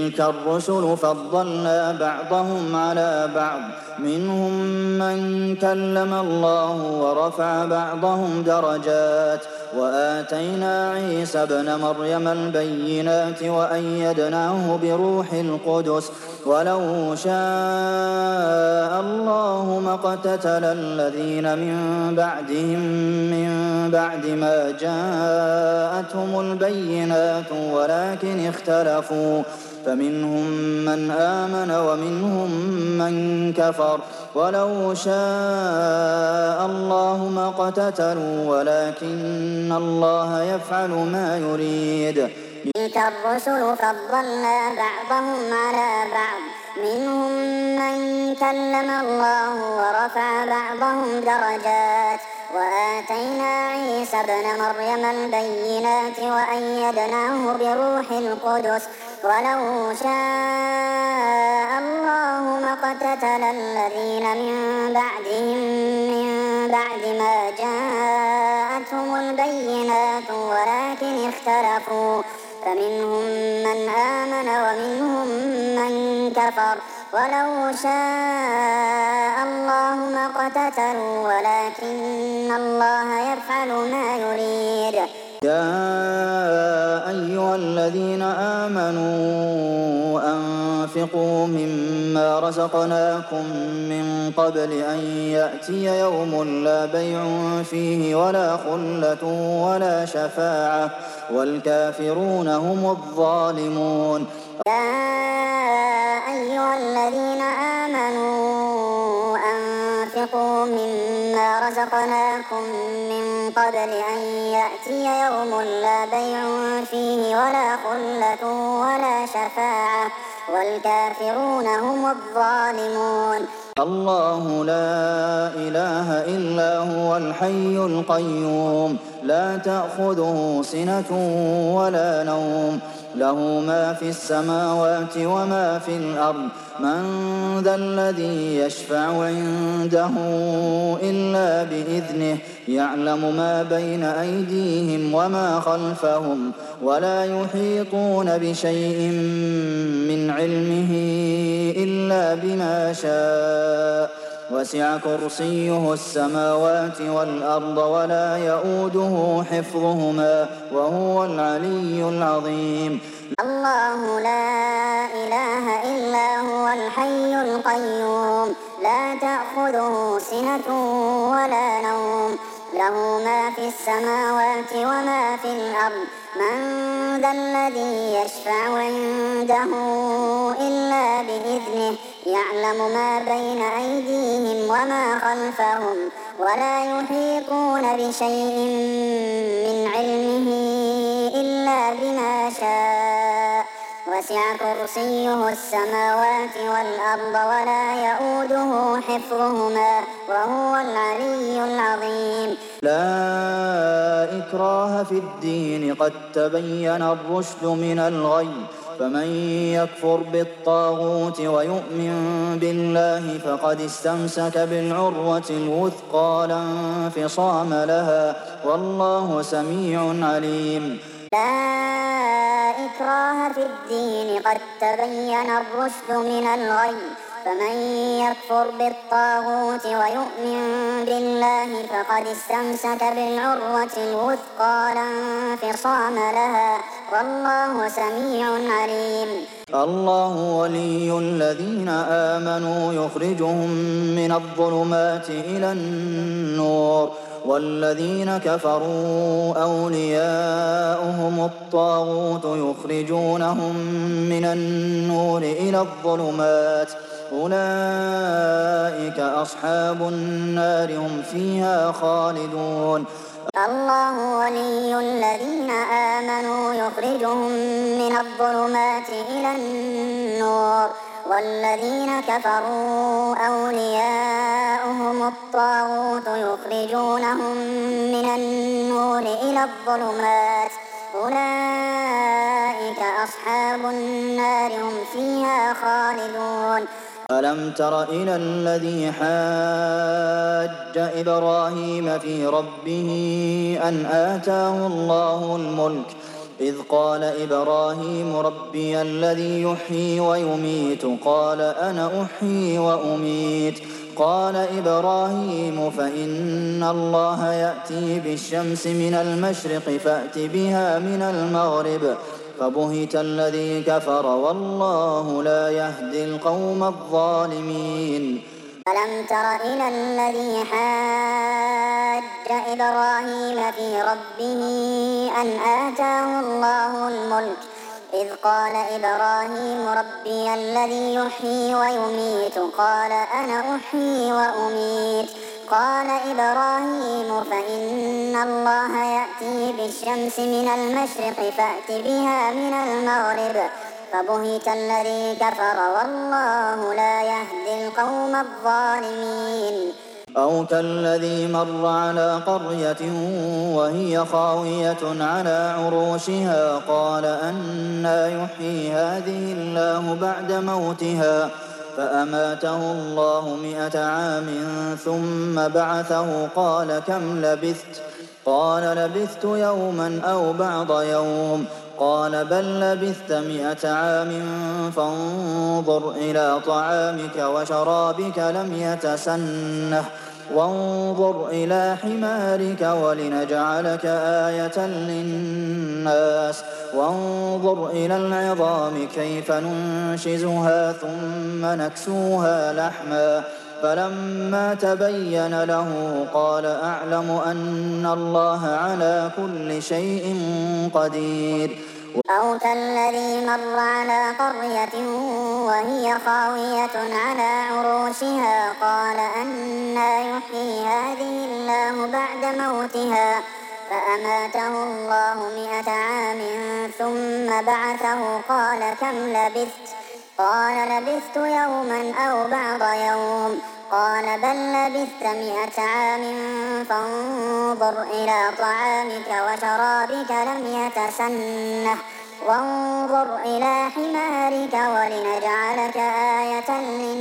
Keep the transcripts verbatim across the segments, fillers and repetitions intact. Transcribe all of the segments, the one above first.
تِلْكَ الرُّسُلُ فَضَّلْنَا بَعْضَهُمْ عَلَىٰ بَعْضٍ ۚ مِّنْهُم مَّن كَلَّمَ اللَّهُ وَرَفَعَ بَعْضَهُمْ دَرَجَاتٍ ۚ وَآتَيْنَا عِيسَى ابْنَ مَرْيَمَ الْبَيِّنَاتِ وَأَيَّدْنَاهُ بِرُوحِ الْقُدُسِ ۗ وَلَوْ شَاءَ اللَّهُ مَا اقْتَتَلَ الَّذِينَ مِن بَعْدِهِم مِّن بَعْدِ مَا جَاءَتْهُمُ الْبَيِّنَاتُ وَلَٰكِنِ اخْتَلَفُوا ۚ فَمِنْهُم مَّنْ آمَنَ وَمِنْهُم مَّن كَفَرَ ۚ وَلَوْ شَاءَ اللَّهُ مَا اقْتَتَلُوا وَلَٰكِنَّ اللَّهَ يَفْعَلُ مَا يُرِيدُ. تِلْكَ الرُّسُلُ فَضَّلْنَا بَعْضَهُمْ عَلَىٰ بَعْضٍ ۚ مِّنْهُم مَّن كَلَّمَ اللَّهُ وَرَفَعَ بَعْضَهُمْ دَرَجَاتٍ ۚ وَآتَيْنَا عِيسَى ابْنَ مَرْيَمَ الْبَيِّنَاتِ وَأَيَّدْنَاهُ بِرُوحِ الْقُدُسِ ۗ وَلَوْ شَاءَ اللَّهُ مَا اقْتَتَلَ الَّذِينَ مِن بَعْدِهِم مِّن بَعْدِ مَا جَاءَتْهُمُ الْبَيِّنَاتُ وَلَٰكِنِ اخْتَلَفُوا ۚ فَمِنْهُم مَّنْ آمَنَ وَمِنْهُم مَّن كَفَرَ ۚ وَلَوْ شَاءَ اللَّهُ مَا اقْتَتَلُوا وَلَٰكِنَّ اللَّهَ يَفْعَلُ مَا يُرِيدُ. يَا أَيُّهَا الَّذِينَ آمَنُوا أَنفِقُوا مِمَّا رَزَقْنَاكُم مِّن قَبْلِ أَن يَأْتِيَ يَوْمٌ لَّا بَيْعٌ فِيهِ وَلَا خُلَّةٌ وَلَا شَفَاعَةٌ ۗ وَالْكَافِرُونَ هُمُ الظَّالِمُونَ. يَا أَيُّهَا الَّذِينَ آمَنُوا أَنفِقُوا مِمَّا رَزَقْنَاكُم مِّن قَبْلِ أَن يَأْتِيَ يَوْمٌ لَّا بَيْعٌ فِيهِ وَلَا خُلَّةٌ وَلَا شَفَاعَةٌ ۗ وَالْكَافِرُونَ هُمُ الظَّالِمُونَ. اللَّهُ لَا إِلَٰهَ إِلَّا هُوَ الْحَيُّ الْقَيُّومُ لَا تَأْخُذُهُ سِنَةٌ وَلَا نَوْمٌ لَّهُ مَا فِي السَّمَاوَاتِ وَمَا فِي الْأَرْضِ مَن ذَا الَّذِي يَشْفَعُ عِندَهُ إِلَّا بِإِذْنِهِ يَعْلَمُ مَا بَيْنَ أَيْدِيهِمْ وَمَا خَلْفَهُمْ وَلَا يُحِيطُونَ بِشَيْءٍ مِّنْ عِلْمِهِ إِلَّا بِمَا شَاءَ ۚ وَسِعَ كُرْسِيُّهُ السَّمَاوَاتِ وَالْأَرْضَ وَلَا يَئُودُهُ حِفْظُهُمَا ۚ وَهُوَ الْعَلِيُّ الْعَظِيمُ. اللَّهُ لَا إِلَٰهَ إِلَّا هُوَ الْحَيُّ الْقَيُّومُ لَا تَأْخُذُهُ سِنَةٌ وَلَا نَوْمٌ لَّهُ مَا فِي السَّمَاوَاتِ وَمَا فِي الْأَرْضِ مَن ذَا الَّذِي يَشْفَعُ عِندَهُ إِلَّا بِإِذْنِهِ يَعْلَمُ مَا بَيْنَ أَيْدِيهِمْ وَمَا خَلْفَهُمْ وَلَا يُحِيطُونَ بِشَيْءٍ مِّنْ عِلْمِهِ إِلَّا بِمَا شَاءَ ۚ وَسِعَ كُرْسِيُّهُ السَّمَاوَاتِ وَالْأَرْضَ وَلَا يَئُودُهُ حِفْظُهُمَا ۚ وَهُوَ الْعَلِيُّ الْعَظِيمُ. لَا إِكْرَاهَ فِي الدِّينِ ۖ قَد تَّبَيَّنَ الرُّشْدُ مِنَ الْغَيِّ ۚ فَمَن يَكْفُرْ بِالطَّاغُوتِ وَيُؤْمِن بِاللَّهِ فَقَدِ اسْتَمْسَكَ بِالْعُرْوَةِ الْوُثْقَىٰ لَا انفِصَامَ لَهَا ۗ وَاللَّهُ سَمِيعٌ عَلِيمٌ. لَا إِكْرَاهَ فِي الدِّينِ ۖ قَد تَّبَيَّنَ الرُّشْدُ مِنَ الْغَيِّ ۚ فَمَن يَكْفُرْ بِالطَّاغُوتِ وَيُؤْمِن بِاللَّهِ فَقَدِ اسْتَمْسَكَ بِالْعُرْوَةِ الْوُثْقَىٰ لَا انفِصَامَ لَهَا ۗ وَاللَّهُ سَمِيعٌ عَلِيمٌ. اللَّهُ وَلِيُّ الَّذِينَ آمَنُوا يُخْرِجُهُم مِّنَ الظُّلُمَاتِ إِلَى النُّورِ ۖ وَالَّذِينَ كَفَرُوا أَوْلِيَاؤُهُمُ الطَّاغُوتُ يُخْرِجُونَهُم مِّنَ النُّورِ إِلَى الظُّلُمَاتِ ۗ أُولَٰئِكَ أَصْحَابُ النَّارِ ۖ هُمْ فِيهَا خَالِدُونَ. اللَّهُ وَلِيُّ الَّذِينَ آمَنُوا يُخْرِجُهُم مِّنَ الظُّلُمَاتِ إِلَى النُّورِ ۖ وَالَّذِينَ كَفَرُوا أَوْلِيَاؤُهُمُ الطَّاغُوتُ يُخْرِجُونَهُم مِّنَ النُّورِ إِلَى الظُّلُمَاتِ ۗ أُولَٰئِكَ أَصْحَابُ النَّارِ ۖ هُمْ فِيهَا خَالِدُونَ. أَلَمْ تَرَ إِلَى الَّذِي حَاجَّ إِبْرَاهِيمَ فِي رَبِّهِ أَنْ آتَاهُ اللَّهُ الْمُلْكَ إذ قال إبراهيم ربي الذي يحيي ويميت قال أنا أحيي وأميت قال إبراهيم فإن الله يأتي بالشمس من المشرق فأت بها من المغرب فبهت الذي كفر والله لا يهدي القوم الظالمين. ألم تر إلى الذي حاج إبراهيم في ربه أن آتاه الله الملك إذ قال إبراهيم ربي الذي يحيي ويميت قال أنا أحيي وأميت قال إبراهيم فإن الله يأتي بالشمس من المشرق فأت بها من المغرب فبهت الذي كفر والله لا يهدي القوم الظالمين. أو كالذي مر على قرية وهي خاوية على عروشها قال أنى يحيي هذه الله بعد موتها فأماته الله مئة عام ثم بعثه قال كم لبثت قال لبثت يوما أو بعض يوم قال بل لبثت مئة عام فانظر إلى طعامك وشرابك لم يتسنه وانظر إلى حمارك ولنجعلك آية للناس وانظر إلى العظام كيف ننشزها ثم نكسوها لحما فلما تبين له قال أعلم أن الله على كل شيء قدير. أو كالذي مر على قرية وهي خاوية على عروشها قال أنى يحيي هذه الله بعد موتها فأماته الله مئة عام ثم بعثه قال كم لبثت قال لبثت يوما أو بعض يوم قال بل لبثت مئة عام فانظر إلى طعامك وشرابك لم يتسنه وانظر إلى حمارك ولنجعلك آية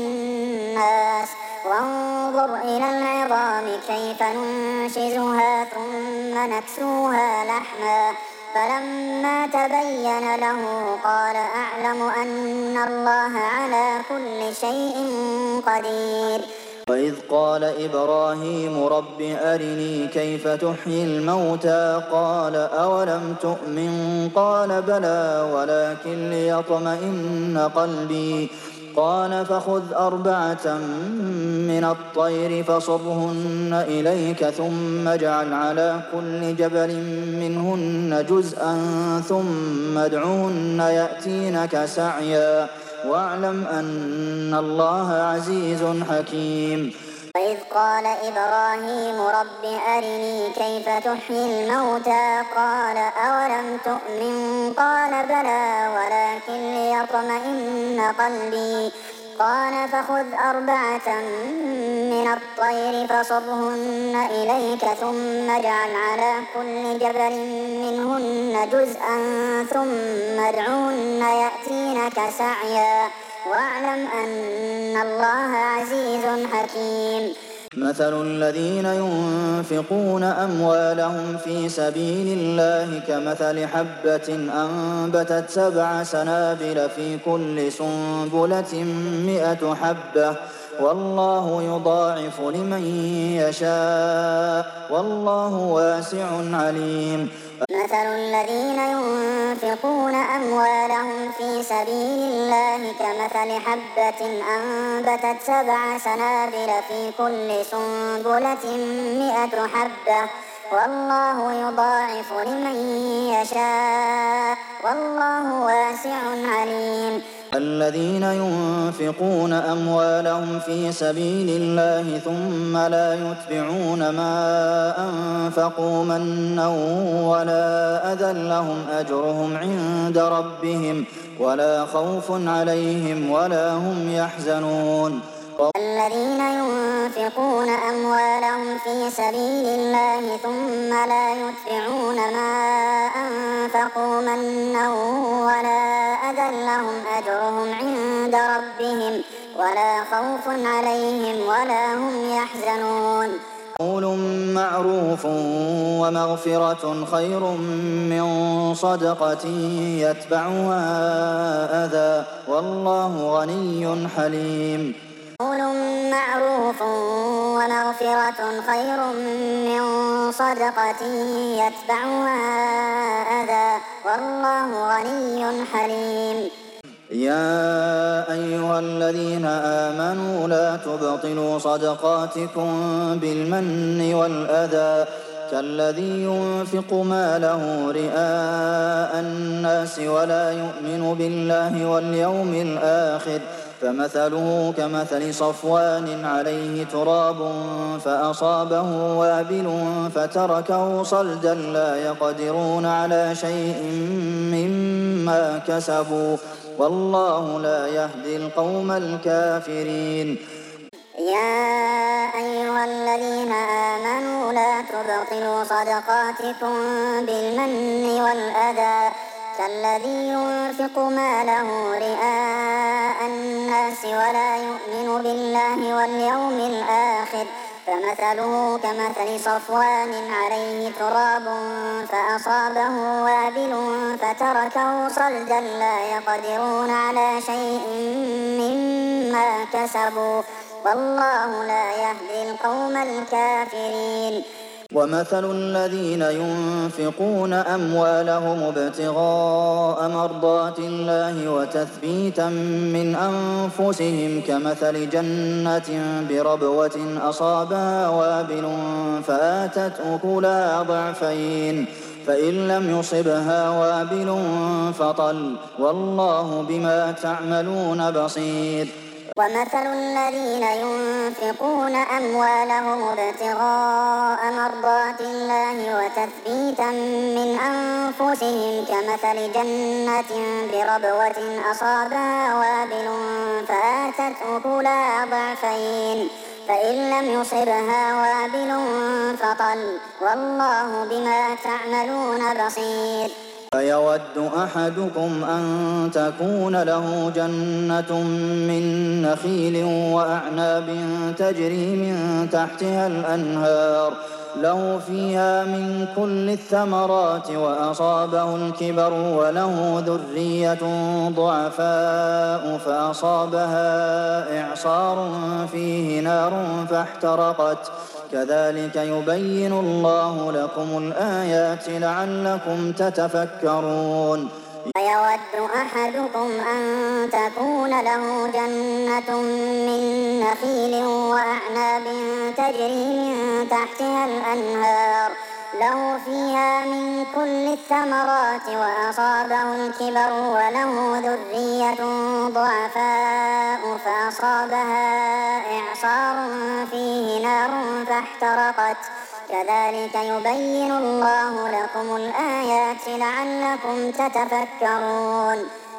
للناس وانظر إلى العظام كيف ننشزها ثم نكسوها لحما فلما تبين له قال أعلم أن الله على كل شيء قدير. وإذ قال إبراهيم رب أرني كيف تحيي الموتى قال أولم تؤمن قال بلى ولكن ليطمئن قلبي قال فخذ أربعة من الطير فصرهن إليك ثم اجعل على كل جبل منهن جزءا ثم ادعهن يأتينك سعيا واعلم أن الله عزيز حكيم. وإذ قال إبراهيم رب أرني كيف تحيي الموتى قال أولم تؤمن قال بلى ولكن ليطمئن قلبي قال فخذ أربعة من الطير فصرهن إليك ثم اجعل على كل جبل منهن جزءا ثم ادعهن يأتينك سعيا واعلم أن الله عزيز حكيم. مثل الذين ينفقون أموالهم في سبيل الله كمثل حبة أنبتت سبع سنابل في كل سنبلة مئة حبة والله يضاعف لمن يشاء والله واسع عليم. مثل الذين ينفقون أموالهم في سبيل الله كمثل حبة أنبتت سبع سنابل في كل سنبلة مئة حبة والله يضاعف لمن يشاء والله واسع عليم. الذين ينفقون أموالهم في سبيل الله ثم لا يتبعون ما أنفقوا منا ولا أذى لهم أجرهم عند ربهم ولا خوف عليهم ولا هم يحزنون. الذين ينفقون أموالهم في سبيل الله ثم لا يتبعون ما أنفقوا منا ولا أذى لهم أجرهم عند ربهم ولا خوف عليهم ولا هم يحزنون. قول معروف ومغفرة خير من صدقة يتبعها أذى والله غني حليم قول معروف ومغفرة خير من صدقة يتبعها أذى والله غني حليم يا أيها الذين آمنوا لا تبطلوا صدقاتكم بالمن والأذى كالذي ينفق ماله رئاء الناس ولا يؤمن بالله واليوم الآخر فمثله كمثل صفوان عليه تراب فأصابه وابل فتركه صلدا لا يقدرون على شيء مما كسبوا والله لا يهدي القوم الكافرين يا أيها الذين آمنوا لا تبطلوا صدقاتكم بالمن والأذى كالذي ينفق ماله رئاء الناس ولا يؤمن بالله واليوم الآخر فمثله كمثل صفوان عليه تراب فأصابه وابل فتركه صلدا لا يقدرون على شيء مما كسبوا والله لا يهدي القوم الكافرين ومثل الذين ينفقون أموالهم ابتغاء مرضات الله وتثبيتا من أنفسهم كمثل جنة بربوة أصابها وابل فآتت أكلها ضعفين فإن لم يصبها وابل فطل والله بما تعملون بصير ومثل الذين ينفقون أموالهم ابتغاء مرضات الله وتثبيتا من أنفسهم كمثل جنة بربوة أصابها وابل فآتت أكلها ضعفين فإن لم يصبها وابل فطل والله بما تعملون بصير أيود أحدكم أن تكون له جنة من نخيل وأعناب تجري من تحتها الأنهار له فيها من كل الثمرات وأصابه الكبر وله ذرية ضعفاء فأصابها إعصار فيه نار فاحترقت كذلك يبين الله لكم الآيات لعلكم تتفكرون أيود أحدكم أن تكون له جنة من نخيل وأعناب تجري من تحتها الأنهار له فيها من كل الثمرات وأصابه الكبر وله ذرية ضعفاء فأصابها إعصار فيه نار فاحترقت كذلك يبين الله لكم الآيات لعلكم تتفكرون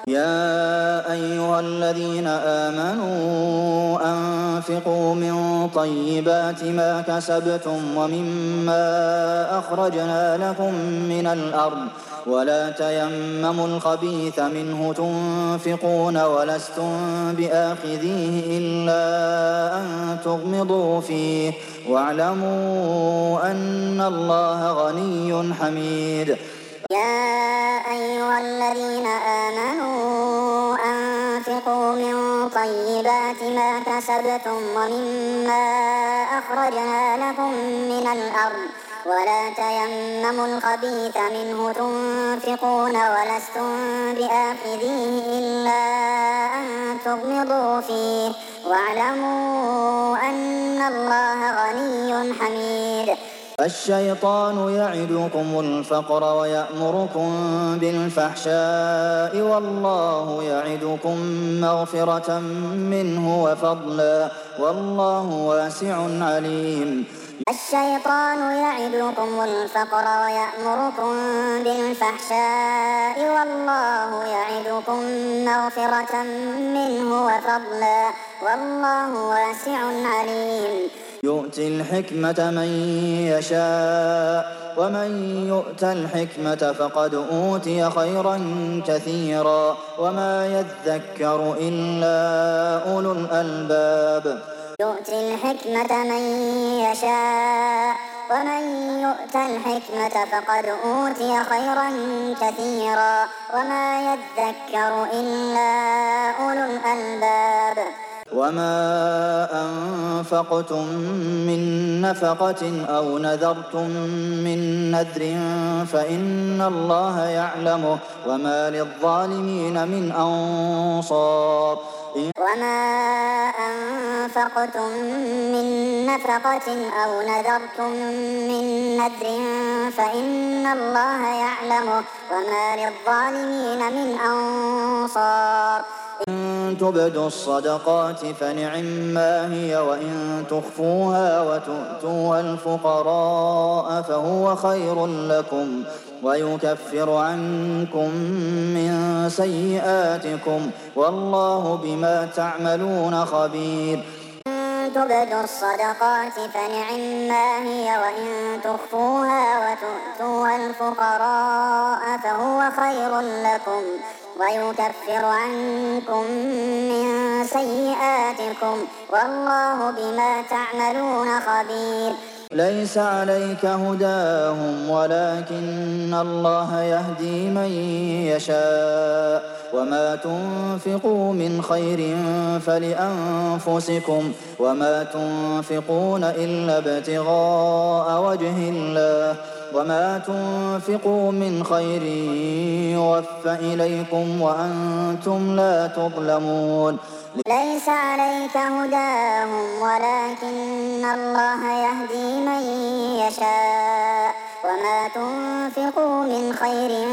يا أيها الذين آمنوا أنفقوا من طيبات ما كسبتم ومما أخرجنا لكم من الأرض ولا تيمموا الخبيث منه تنفقون ولستم بآخذيه إلا أن تغمضوا فيه واعلموا أن الله غني حميد يا أيها الذين آمنوا أنفقوا من طيبات ما كسبتم ومما أخرجنا لكم من الأرض ولا تيمموا الخبيث منه تنفقون ولستم بآخذيه إلا أن تغمضوا فيه واعلموا أن الله غني حميد الشيطان يعدكم الفقر ويأمركم بالفحشاء والله يعدكم مغفرة منه وفضلا والله واسع عليم الشيطان يعدكم الفقر ويأمركم بالفحشاء والله يعدكم مغفرة منه وفضلا والله واسع عليم يؤتي الحكمة من يشاء ومن يؤت الحكمة فقد أوتي خيرا كثيرا وما يذكر إلا أولو الألباب يؤتي الحكمة من يشاء ومن يؤت الحكمة فقد أوتي خيرا كثيرا وما يذكر إلا أولو الألباب. وما أنفقتم من نفقة أو نذرتم من نذر فإن الله يعلمه وما للظالمين من أنصار. وما أنفقتم من نفقة أو نذرتم من نذر فإن الله يعلمه وما للظالمين من أنصار. إن تبدوا الصدقات فنعما هي وإن تخفوها وتؤتوها الفقراء فهو خير لكم ويكفر عنكم من سيئاتكم والله بما تعملون خبير. إن تبدوا الصدقات فنعما هي وإن تخفوها وتؤتوها الفقراء فهو خير لكم ويكفر عنكم من سيئاتكم والله بما تعملون خبير. ليس عليك هداهم ولكن الله يهدي من يشاء وما تنفقوا من خير فلأنفسكم وما تنفقون إلا ابتغاء وجه الله وما تنفقوا من خير يوفى إليكم وأنتم لا تظلمون. ليس عليك هداهم ولكن الله يهدي من يشاء وما تنفقوا من خير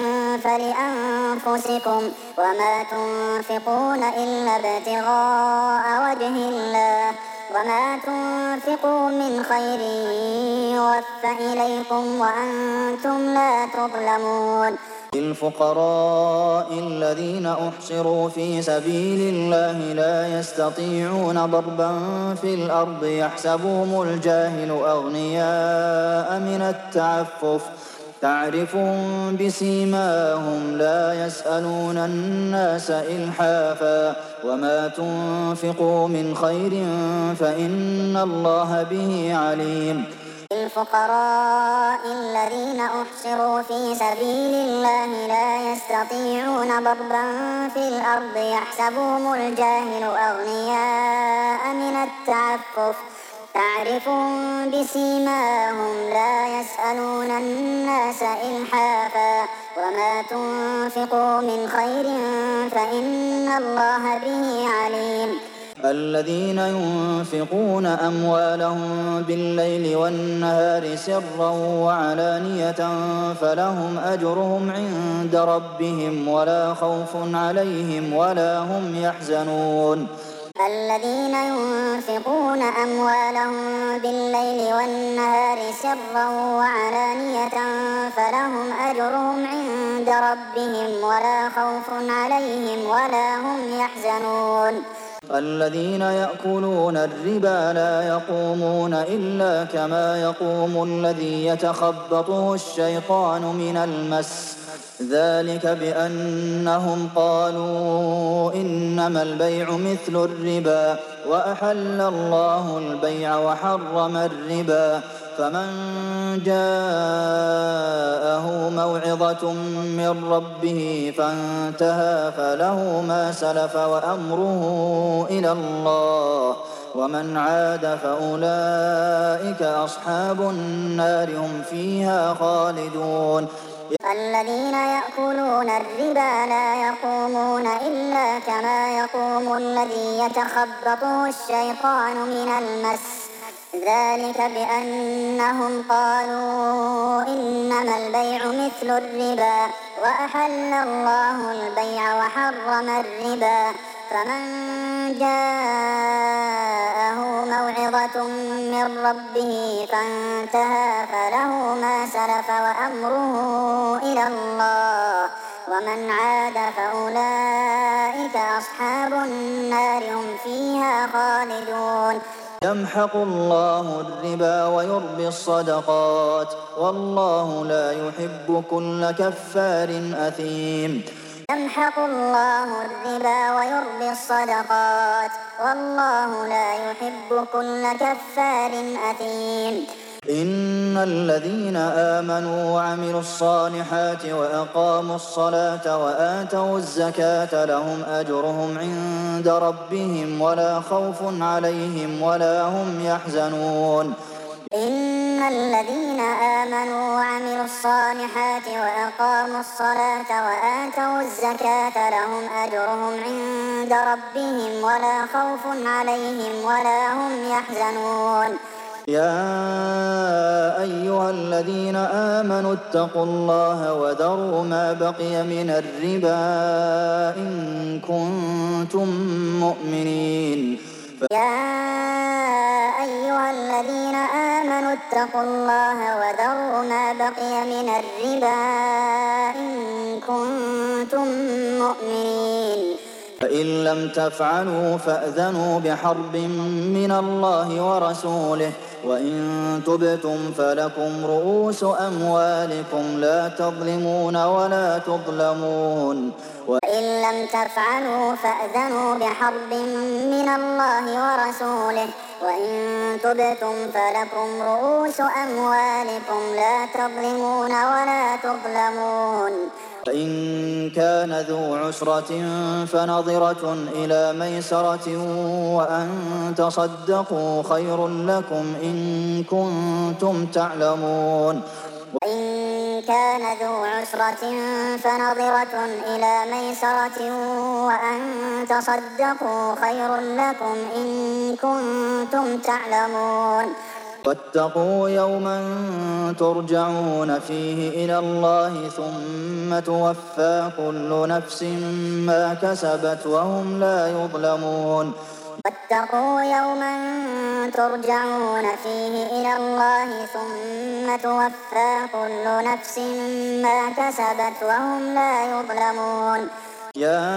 فلأنفسكم وما تنفقون إلا ابتغاء وجه الله وما تنفقوا من خير يوفى إليكم وأنتم لا تظلمون. للفقراء الذين أحصروا في سبيل الله لا يستطيعون ضربا في الأرض يحسبهم الجاهل أغنياء من التعفف تعرفهم بسيماهم لا يسألون الناس إلحافا وما تنفقوا من خير فإن الله به عليم. للفقراء الذين أحصروا في سبيل الله لا يستطيعون ضربا في الأرض يحسبهم الجاهل أغنياء من التعفف تعرفهم بسيماهم لا يسألون الناس إلحافا وما تنفقوا من خير فإن الله به عليم. الذين ينفقون أموالهم بالليل والنهار سرا وعلانية فلهم أجرهم عند ربهم ولا خوف عليهم ولا هم يحزنون. الذين ينفقون أموالهم بالليل والنهار سرا وعلانية فلهم أجرهم عند ربهم ولا خوف عليهم ولا هم يحزنون. الذين يأكلون الربا لا يقومون إلا كما يقوم الذي يتخبطه الشيطان من المس ذلك بأنهم قالوا إنما البيع مثل الربا وأحل الله البيع وحرم الربا فمن جاءه موعظة من ربه فانتهى فله ما سلف وأمره إلى الله ومن عاد فأولئك أصحاب النار هم فيها خالدون. الذين يأكلون الربا لا يقومون إلا كما يقوم الذي يتخبطه الشيطان من المس ذلك بأنهم قالوا إنما البيع مثل الربا وأحل الله البيع وحرم الربا فمن جاءه موعظة من ربه فانتهى فله ما سلف وأمره إلى الله ومن عاد فأولئك أصحاب النار هم فيها خالدون. يمحق الله الربا ويربي الصدقات والله لا يحب كل كفار أثيم. يمحق الله الربا ويربي الصدقات والله لا يحب كل كفار أثيم. إن الذين آمنوا وعملوا الصالحات وأقاموا الصلاة وآتوا الزكاة لهم أجرهم عند ربهم ولا خوف عليهم ولا هم يحزنون. إن الذين آمنوا وعملوا الصالحات وأقاموا الصلاة وآتوا الزكاة لهم أجرهم عند ربهم ولا خوف عليهم ولا هم يحزنون. يا أيها الذين آمنوا اتقوا الله وذروا ما بقي من الربا إن كنتم مؤمنين. يا أيها الذين آمنوا اتقوا الله وذروا ما بقي من الربا إن كنتم مؤمنين. فإن لم تفعلوا فأذنوا بحرب من الله ورسوله وإن تبتم فلكم رؤوس أموالكم لا تظلمون ولا تظلمون. وإن لم تفعلوا فأذنوا بحرب من الله ورسوله وإن تبتم فلكم رؤوس أموالكم لا تظلمون ولا تظلمون. فإن كان ذو عسرة فنظرة إلى ميسرة وأن تصدقوا خير لكم إن كنتم تعلمون. وإن كان ذو عسرة فنظرة إلى ميسرة وأن تصدقوا خير لكم إن كنتم تعلمون. واتقوا يوما ترجعون فيه إلى الله ثم توفى كل نفس ما كسبت وهم لا يظلمون. واتقوا يوما ترجعون فيه إلى الله ثم توفى كل نفس ما كسبت وهم لا يظلمون. يا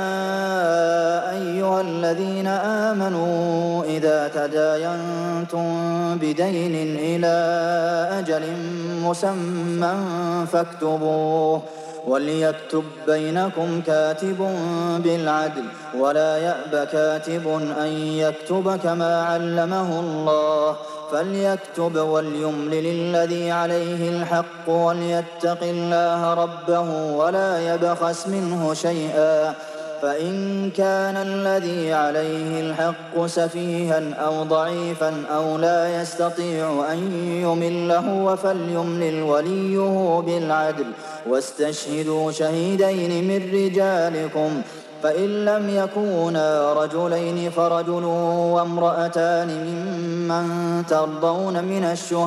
أيها الذين آمنوا إذا تداينتم بدين إلى أجل مسمى فاكتبوه وليكتب بينكم كاتب بالعدل ولا يأب كاتب أن يكتب كما علمه الله فليكتب وليملل الذي عليه الحق وليتق الله ربه ولا يبخس منه شيئا فإن كان الذي عليه الحق سفيها أو ضعيفا أو لا يستطيع أن يمل هو فليملل وليه بالعدل واستشهدوا شهيدين من رجالكم فإن لم يكونا رجلين فرجل وامرأتان ممن ترضون من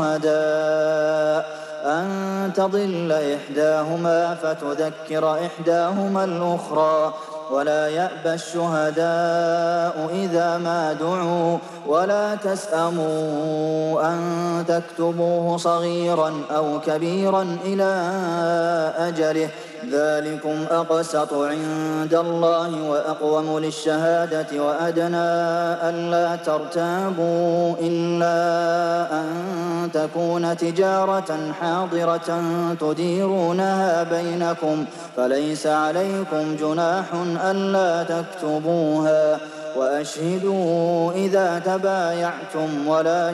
الشهداء أن تضل إحداهما فتذكر إحداهما الأخرى ولا يأبى الشهداء إذا ما دعوا ولا تسأموا أن تكتبوه صغيرا أو كبيرا إلى أجله ذلكم أقسط عند الله وأقوم للشهادة وأدنى ألا ترتابوا إلا أن تكون تجارة حاضرة تديرونها بينكم فليس عليكم جناح ألا تكتبوها وأشهدوا إذا تبايعتم ولا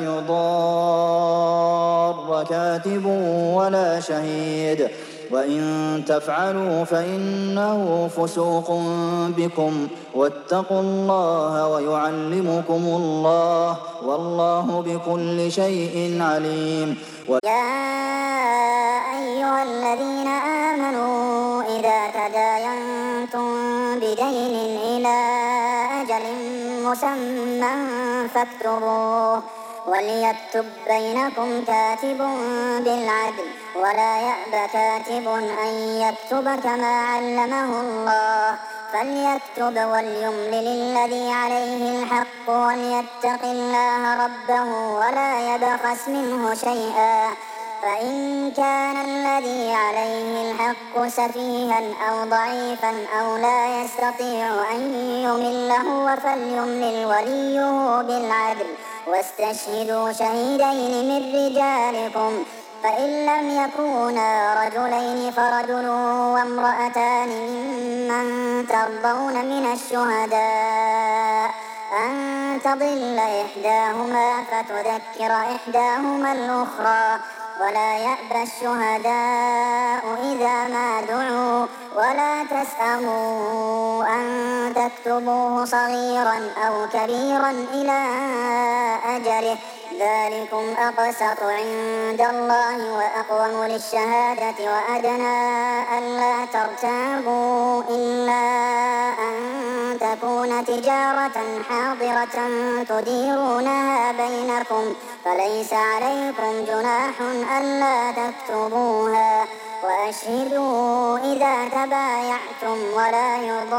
يضار كاتب ولا شهيد وإن تفعلوا فإنه فسوق بكم واتقوا الله ويعلمكم الله والله بكل شيء عليم. يا أيها الذين آمنوا إذا تداينتم بدين إلى أجل مسمى فاكتبوه وليكتب بينكم كاتب بالعدل ولا يأب كاتب أن يكتب كما علمه الله فليكتب وليملل الذي عليه الحق وليتق الله ربه ولا يبخس منه شيئا فإن كان الذي عليه الحق سفيها أو ضعيفا أو لا يستطيع أن يمل هو فليملل وليه بالعدل واستشهدوا شهيدين من رجالكم فإن لم يكونا رجلين فرجل وامرأتان ممن ترضون من الشهداء أن تضل إحداهما فتذكر إحداهما الأخرى ولا يأبى الشهداء إذا ما دعوا ولا تسأموا أن تكتبوه صغيرا أو كبيرا إلى أجله ذلكم أقسط عند الله وأقوم للشهادة وأدنى ألا ترتابوا إلا أن تكون تجارة حاضرة تديرونها بينكم فليس عليكم جناح ألا تكتبوها وأشهدوا إذا تبايعتم ولا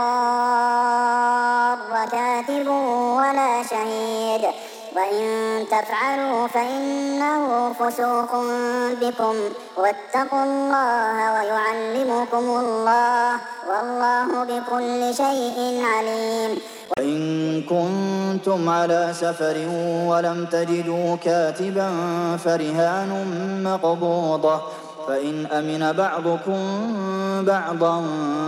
يضار كاتب ولا شهيد وإن تفعلوا فإنه فسوق بكم واتقوا الله ويعلمكم الله والله بكل شيء عليم. وإن كنتم على سفر ولم تجدوا كاتبا فرهان مقبوضة فإن أمن بعضكم بعضا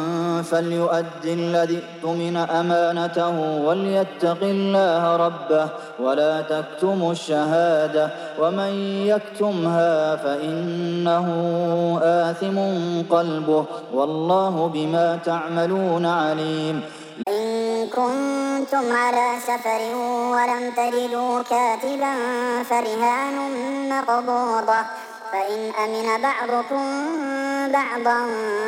فليؤد الذي اؤتمن أمانته وليتق الله ربه ولا تكتموا الشهادة ومن يكتمها فإنه آثم قلبه والله بما تعملون عليم. إن كنتم على سفر ولم تجدوا كاتبا فرهان مقبوضة فإن أمن بعضكم بعضا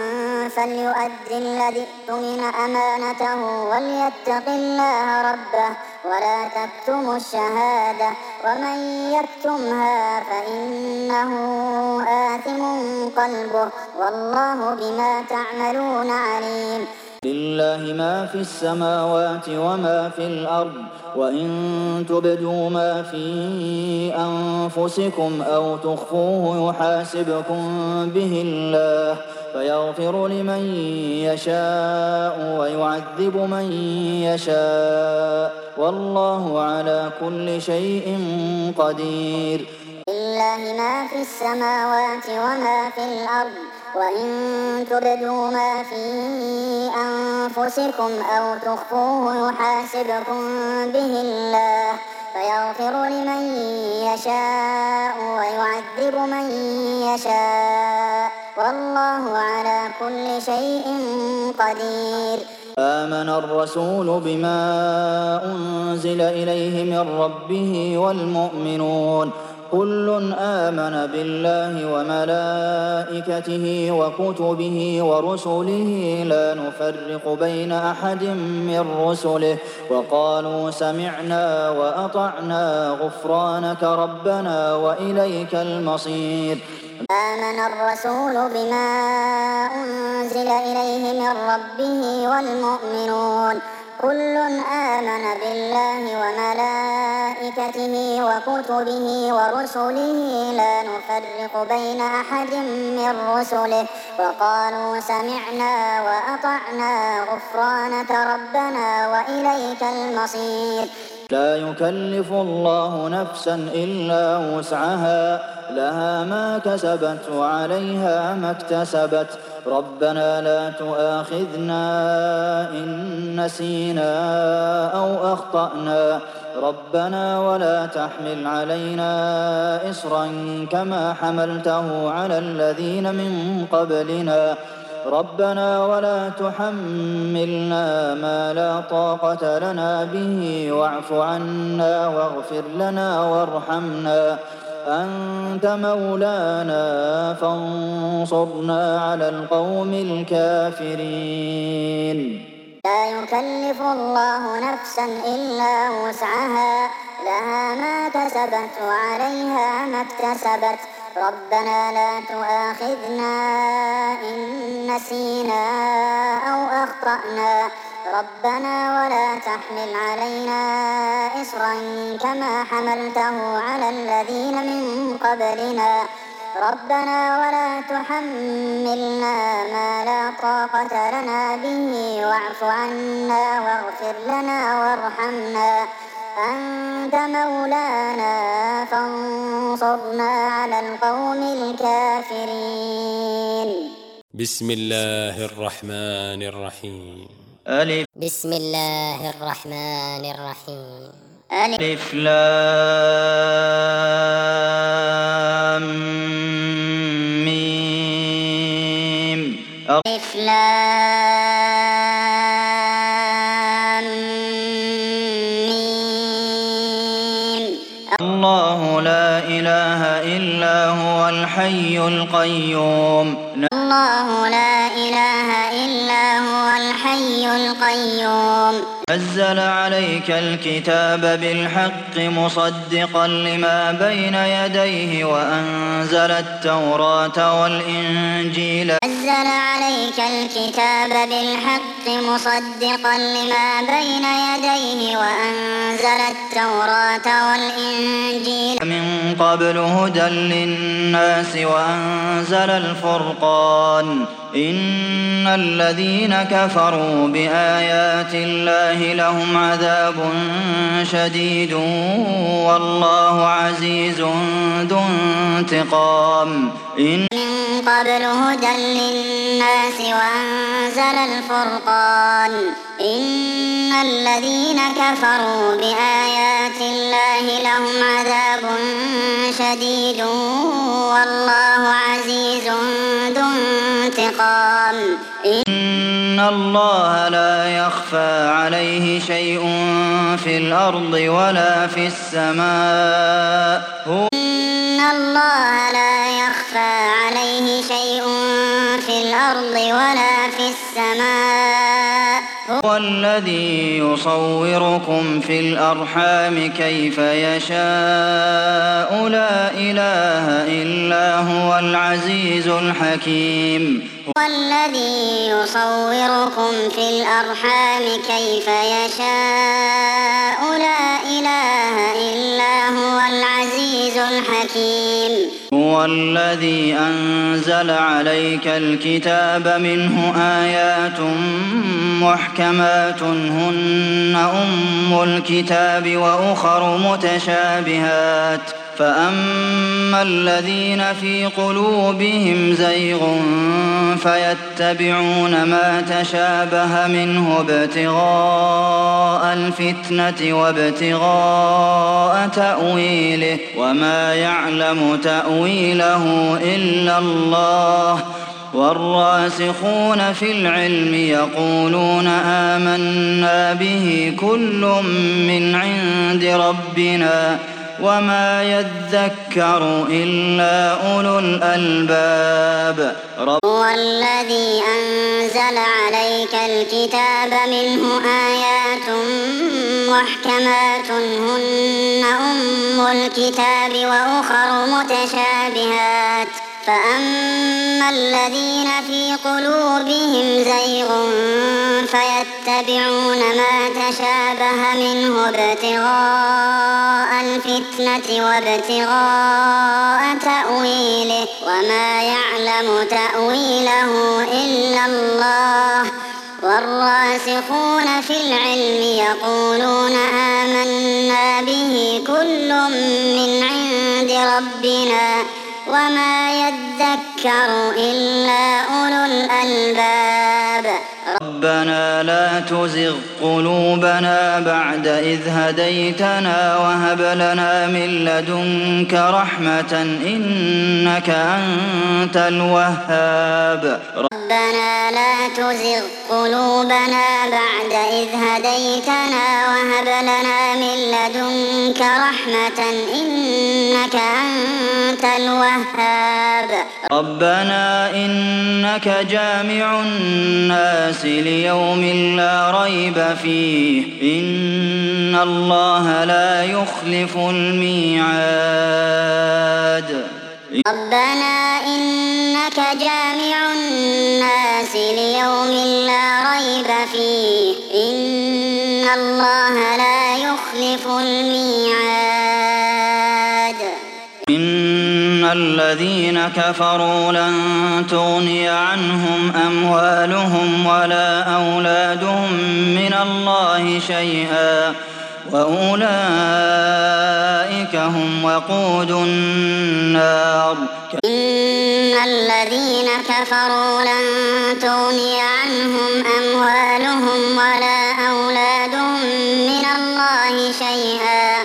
فليؤد الذي اؤتمن أمانته وليتق الله ربه ولا تكتموا الشهادة ومن يكتمها فإنه آثم قلبه والله بما تعملون عليم. لله ما في السماوات وما في الأرض وإن تبدوا ما في أنفسكم أو تخفوه يحاسبكم به الله فيغفر لمن يشاء ويعذب من يشاء والله على كل شيء قدير. لله ما في السماوات وما في الأرض وإن تبدوا ما في أنفسكم أو تخفوه يحاسبكم به الله فيغفر لمن يشاء ويعذب من يشاء والله على كل شيء قدير. آمن الرسول بما أنزل إليه من ربه والمؤمنون كل آمن بالله وملائكته وكتبه ورسله لا نفرق بين أحد من رسله وقالوا سمعنا وأطعنا غفرانك ربنا وإليك المصير. آمن الرسول بما أنزل إليه من ربه والمؤمنون كل آمن بالله وملائكته وكتبه ورسله لا نفرق بين أحد من رسله وقالوا سمعنا وأطعنا غفرانك ربنا وإليك المصير. لا يكلف الله نفسا إلا وسعها لها ما كسبت وعليها ما اكتسبت ربنا لا تؤاخذنا إن نسينا أو أخطأنا ربنا ولا تحمل علينا إصرا كما حملته على الذين من قبلنا ربنا ولا تحملنا ما لا طاقة لنا به واعف عنا واغفر لنا وارحمنا أنت مولانا فانصرنا على القوم الكافرين. لا يكلف الله نفسا إلا وسعها لها ما كسبت وعليها ما اكتسبت ربنا لا تؤاخذنا إن نسينا أو أخطأنا ربنا ولا تحمل علينا إصرا كما حملته على الذين من قبلنا ربنا ولا تحملنا ما لا طاقة لنا به واعف عنا واغفر لنا وارحمنا أنت مولانا فانصرنا على القوم الكافرين. بسم الله الرحمن الرحيم. ألف. بسم الله الرحمن الرحيم. ألف لام ميم. ألف لام ميم. الله لا إله إلا هو الحي القيوم. الله لا إله إلا هو الحي القيوم. نزل عليك الكتاب بالحق مصدقا لما بين يديه وأنزل التوراة والإنجيل. نزل عليك الكتاب بالحق مصدقا لما بين يديه وأنزل التوراة والإنجيل من قبل هدى للناس وأنزل الفرقان. إن الذين كفروا بآيات الله لهم عذاب شديد والله عزيز ذو انتقام. إن من قبل هدى للناس وأنزل الفرقان. إن الذين كفروا بآيات الله لهم عذاب شديد والله عزيز ذو انتقام. إن الله لا يخفى عليه شيء في الأرض ولا في السماء. إن الله لا يخفى عليه شيء في الأرض ولا في السماء. هو الذي يصوركم في الأرحام كيف يشاء لا إله إلا هو العزيز الحكيم. هو الذي يصوركم في الأرحام كيف يشاء لا إله إلا هو العزيز الحكيم. هو الذي أنزل عليك الكتاب منه آيات محكمات هن أم الكتاب وأخر متشابهات فأما الذين في قلوبهم زيغ فيتبعون ما تشابه منه ابتغاء الفتنة وابتغاء تأويله وما يعلم تأويله إلا الله والراسخون في العلم يقولون آمنا به كل من عند ربنا وما يذكر إلا أولو الألباب. هو الذي أنزل عليك الكتاب منه آيات محكمات هن أم الكتاب وأخر متشابهات فأما الذين في قلوبهم زيغ فيتبعون ما تشابه منه ابتغاء الفتنة وابتغاء تأويله وما يعلم تأويله إلا الله والراسخون في العلم يقولون آمنا به كل من عند ربنا وما يذكر إلا أولو الألباب. ربنا لا تزغ قلوبنا بعد إذ هديتنا وهب لنا من لدنك رحمة إنك أنت الوهاب. ربنا لا تزغ قلوبنا بعد إذ هديتنا وهب لنا من لدنك رحمة إنك أنت الوهاب. ربنا إنك جامع الناس ليوم لا ريب فيه إن الله لا يخلف الميعاد. ربنا إنك جامع الناس ليوم لا ريب فيه إن الله لا يخلف الميعاد. إن الذين كفروا لن تغني عنهم أموالهم ولا أولادهم من الله شيئا وأولئك هم وقود النار. إن الذين كفروا لن تغني عنهم أموالهم ولا أولادهم من الله شيئا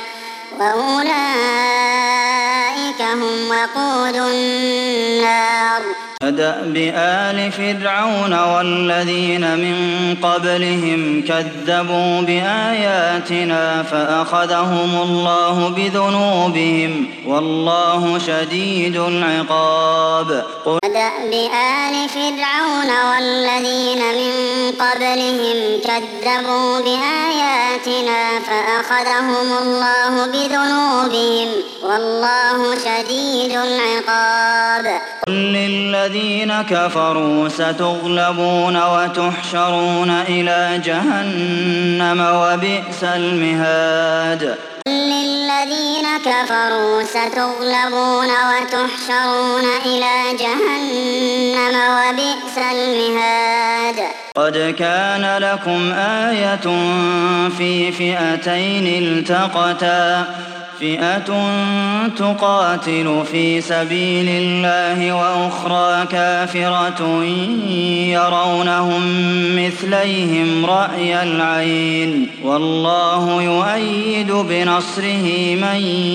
وأولئك هم وقود النار. كدأب آل فرعون والذين من قبلهم كذبوا بآياتنا فأخذهم الله بذنوبهم والله شديد العقاب. كدأب آل فرعون والذين من قبلهم كذبوا بآياتنا فأخذهم الله بذنوبهم والله شديد العقاب. قل للذين كفروا ستغلبون وتحشرون إلى جهنم وبئس المهاد. للذين كفروا ستغلبون وتحشرون إلى جهنم وبئس المهاد. قد كان لكم آية في فئتين التقتا فئة تقاتل في سبيل الله وأخرى كافرة يرونهم مثليهم رأي العين والله يؤيد بنصره من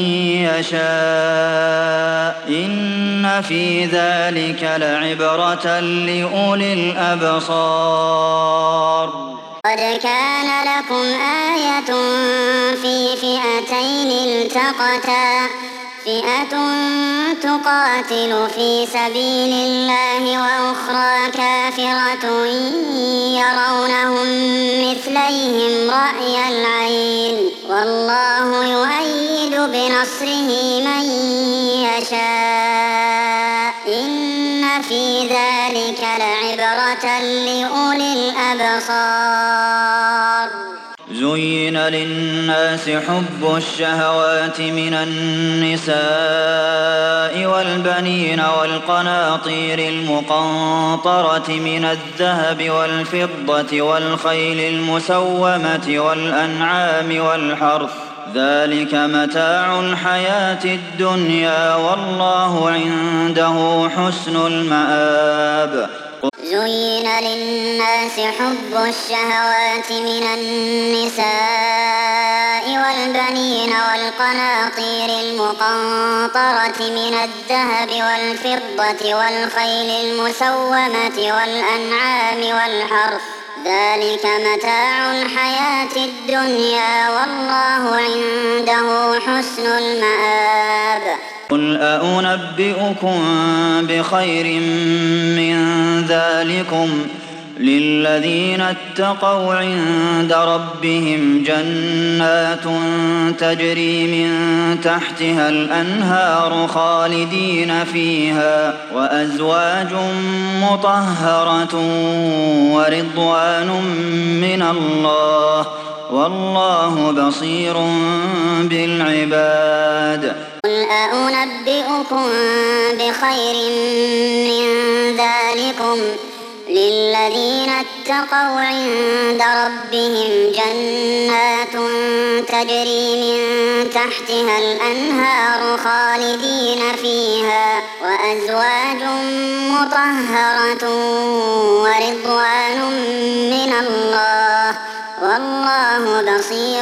يشاء إن في ذلك لعبرة لأولي الأبصار. قد كان لكم آية في فئتين التقتا فئة تقاتل في سبيل الله وأخرى كافرة يرونهم مثليهم رأي العين والله يؤيد بنصره من يشاء إن في ذلك لعبرة لأولي الأبصار. زين للناس حب الشهوات من النساء والبنين والقناطير المقنطرة من الذهب والفضة والخيل المسومة والأنعام والحرث ذلك متاع الحياة الدنيا والله عنده حسن المآب. زين للناس حب الشهوات من النساء والبنين والقناطير المقنطرة من الذهب والفضة والخيل المسومة والأنعام والحرث ذلك متاع الحياة الدنيا والله عنده حسن المآب. قل أنبئكم بخير من ذلكم للذين اتقوا عند ربهم جنات تجري من تحتها الأنهار خالدين فيها وأزواج مطهرة ورضوان من الله والله بصير بالعباد. قل أنبئكم بخير من ذلكم للذين اتقوا عند ربهم جنات تجري من تحتها الأنهار خالدين فيها وأزواج مطهرة ورضوان من الله والله بصير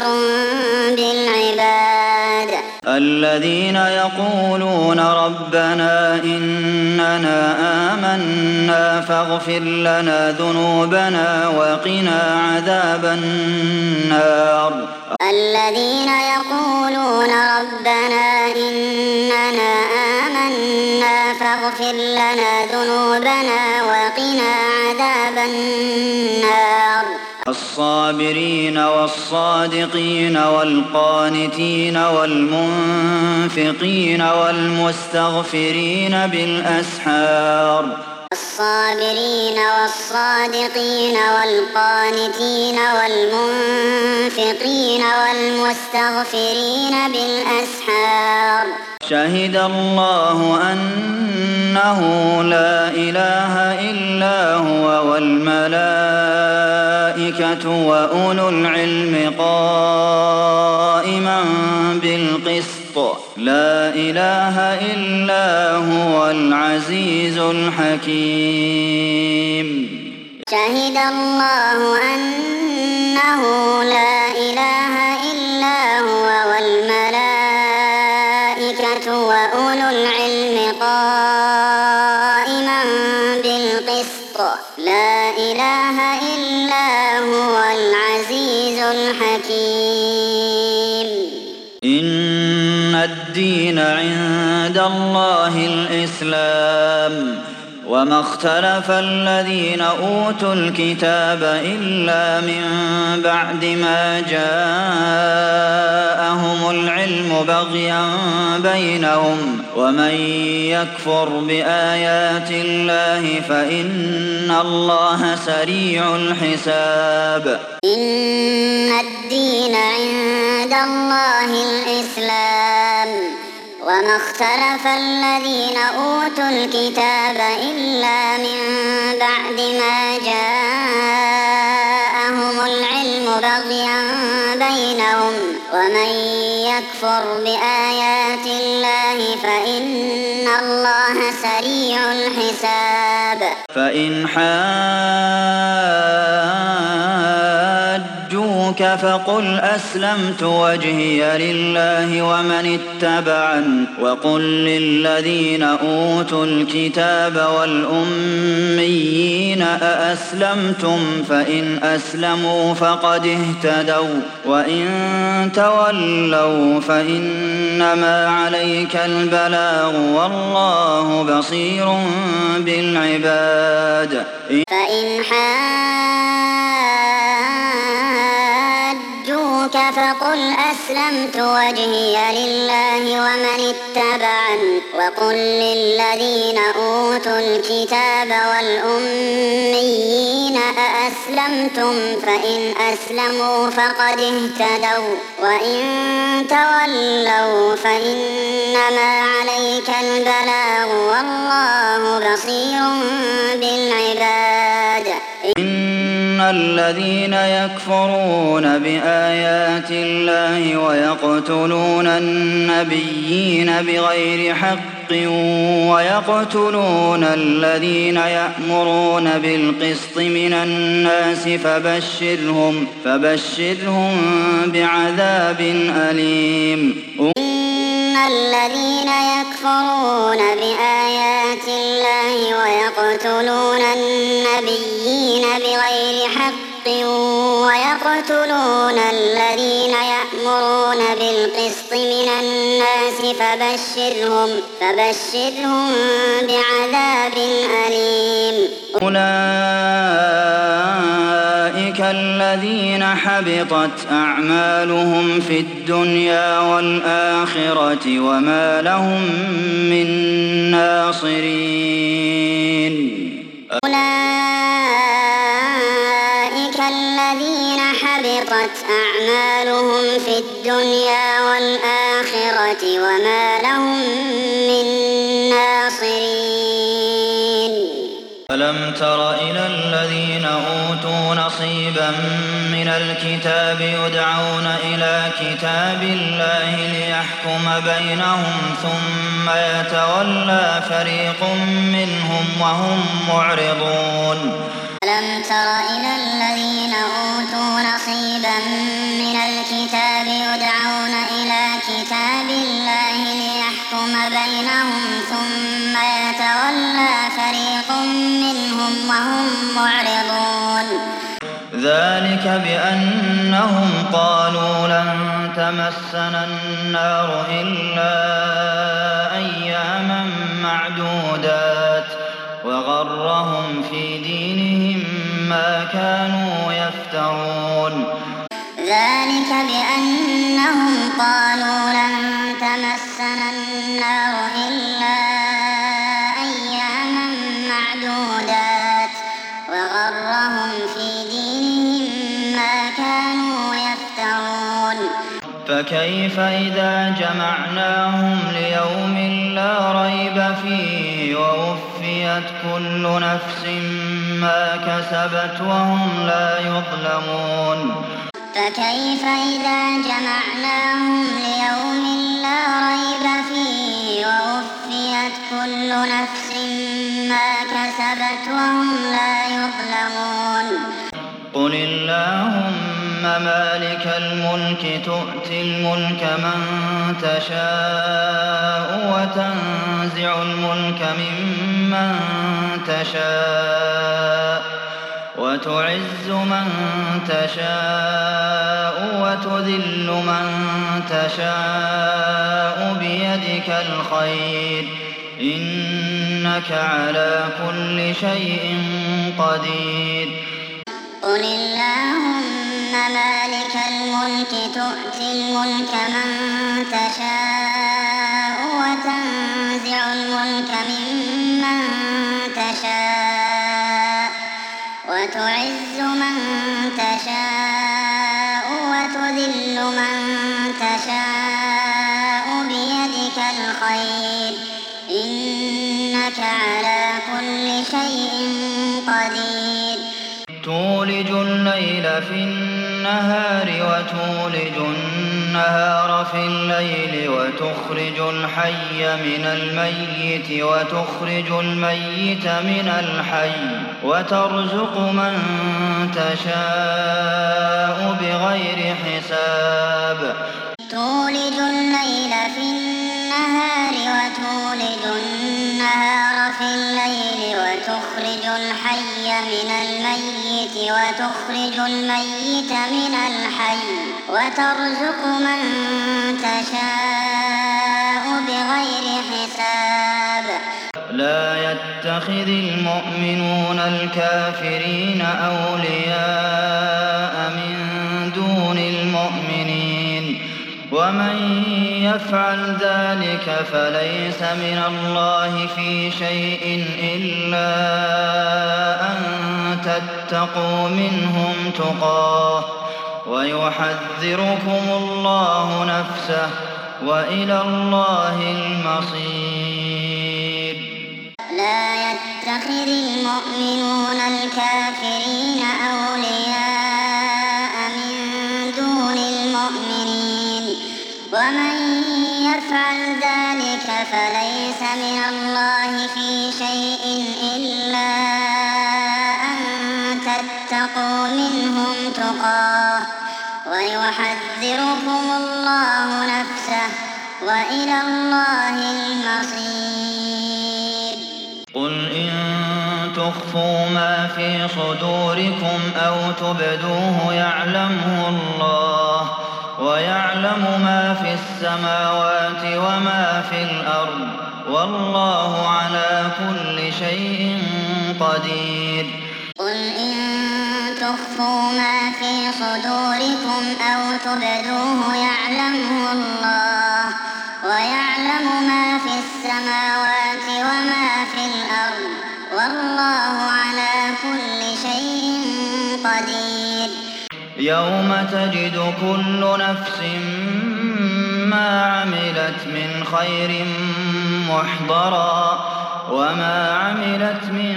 بالعباد. الذين يقولون ربنا إننا آمنا فاغفر لنا ذنوبنا وقنا عذاب النار. الذين يقولون ربنا إننا آمنا فاغفر لنا ذنوبنا وقنا عذاب النار. الصابرين والصادقين والقانتين والمنفقين والمستغفرين بالأسحار. الصابرين والصادقين والقانتين والمنفقين والمستغفرين بالأسحار. شهد الله أنه لا إله إلا هو والملائكة وأولو العلم قائما بالقسط لا إله إلا هو العزيز الحكيم. شهد الله أنه لا إله إلا هو والملائكة وأولو العلم قائما بالقسط لا إله إلا هو العزيز الحكيم. إن الدين عند الله الإسلام وما اختلف الذين أوتوا الكتاب إلا من بعد ما جاءهم العلم بغيا بينهم ومن يكفر بآيات الله فإن الله سريع الحساب. إن الدين عند الله الإسلام وما اختلف الذين أوتوا الكتاب إلا من بعد ما جاءهم العلم بغيا بينهم ومن يكفر بآيات الله فإن الله سريع الحساب. فإن حاجوك فقل أسلمت وجهي لله ومن اتبعن وقل للذين أوتوا الكتاب والأميين أأسلمتم فإن أسلموا فقد اهتدوا وإن تولوا فإنما عليك البلاغ والله بصير بالعباد. فإن حاجوك فقل أسلمت وجهي لله ومن اتبعن وقل للذين أوتوا الكتاب والأميين أأسلمتم فإن أسلموا فقد اهتدوا وإن تولوا فإنما عليك البلاغ والله بصير بالعباد. إن الذين يكفرون بآيات الله ويقتلون النبيين بغير حق ويقتلون الذين يأمرون بالقسط من الناس فبشرهم فبشرهم بعذاب أليم. إن الذين يكفرون بآيات الله ويقتلون النبيين بغير حق ويقتلون الذين يأمرون بالقسط من الناس فبشرهم فبشرهم بعذاب أليم. أولئك الذين حبطت أعمالهم في الدنيا والآخرة وما لهم من ناصرين. أولئك الذين حبطت أعمالهم في الدنيا والآخرة وما لهم من ناصرين. ألم تر إلى الذين أوتوا نصيبا من الكتاب يدعون إلى كتاب الله ليحكم بينهم ثم يتولى فريق منهم وهم معرضون. ألم تر إلى الذين أوتوا نصيبا من الكتاب يدعون إلى كتاب الله ليحكم بينهم ثم يتولى فريق منهم وهم معرضون. ذلك بأنهم قالوا لن تمسنا النار إلا أياما معدودات وغرهم في دينهم ما كانوا يفترون. ذلك بأنهم قالوا لن تمسنا النار إلا أياما معدودات وغرهم في دينهم ما كانوا يفترون. فكيف إذا جمعناهم ليوم لا ريب فيه ووفيت كل نفس ما كسبت وهم لا يظلمون. فكيف إذا جمعناهم ليوم لا ريب اللهم مالك الملك تؤتي الملك من تشاء وتنزع الملك ممن تشاء وتعز من تشاء وتذل من تشاء بيدك الخير إنك على كل شيء قدير. قل اللهم مالك الملك تؤتي الملك من تشاء وتنزع الملك ممن تشاء وتعز من تشاء وتذل من تشاء بيدك الخير إنك على كل شيء قدير. تولج الليل في النهار وتولج النهار في الليل وتخرج الحي من الميت وتخرج الميت من الحي وترزق من تشاء بغير حساب. تولج الليل في النهار وتولج النهار في الليل وتخرج الحي من الميت وتخرج الميت من الحي وترزق من تشاء بغير حساب. لا يتخذ المؤمنون الكافرين أولياء من دون المؤمنين ومن يفعل ذلك فليس من الله في شيء إلا أن تتقوا منهم تقاه ويحذركم الله نفسه وإلى الله المصير. لا يتخذ المؤمنون الكافرين أولياء من دون المؤمنين ومن يفعل ذلك فليس من الله في شيء إلا أن تتقوا منهم تقاه ويحذركم الله نفسه وإلى الله المصير. قل إن تخفوا ما في صدوركم أو تبدوه يعلمه الله ويعلم ما في السماوات وما في الأرض والله على كل شيء قدير. قل إن تخفوا ما في صدوركم أو تبدوه يعلمه الله ويعلم ما في السماوات وما في الأرض والله على كل شيء قدير. يوم تجد كل نفس ما عملت من خير محضرا وما عملت من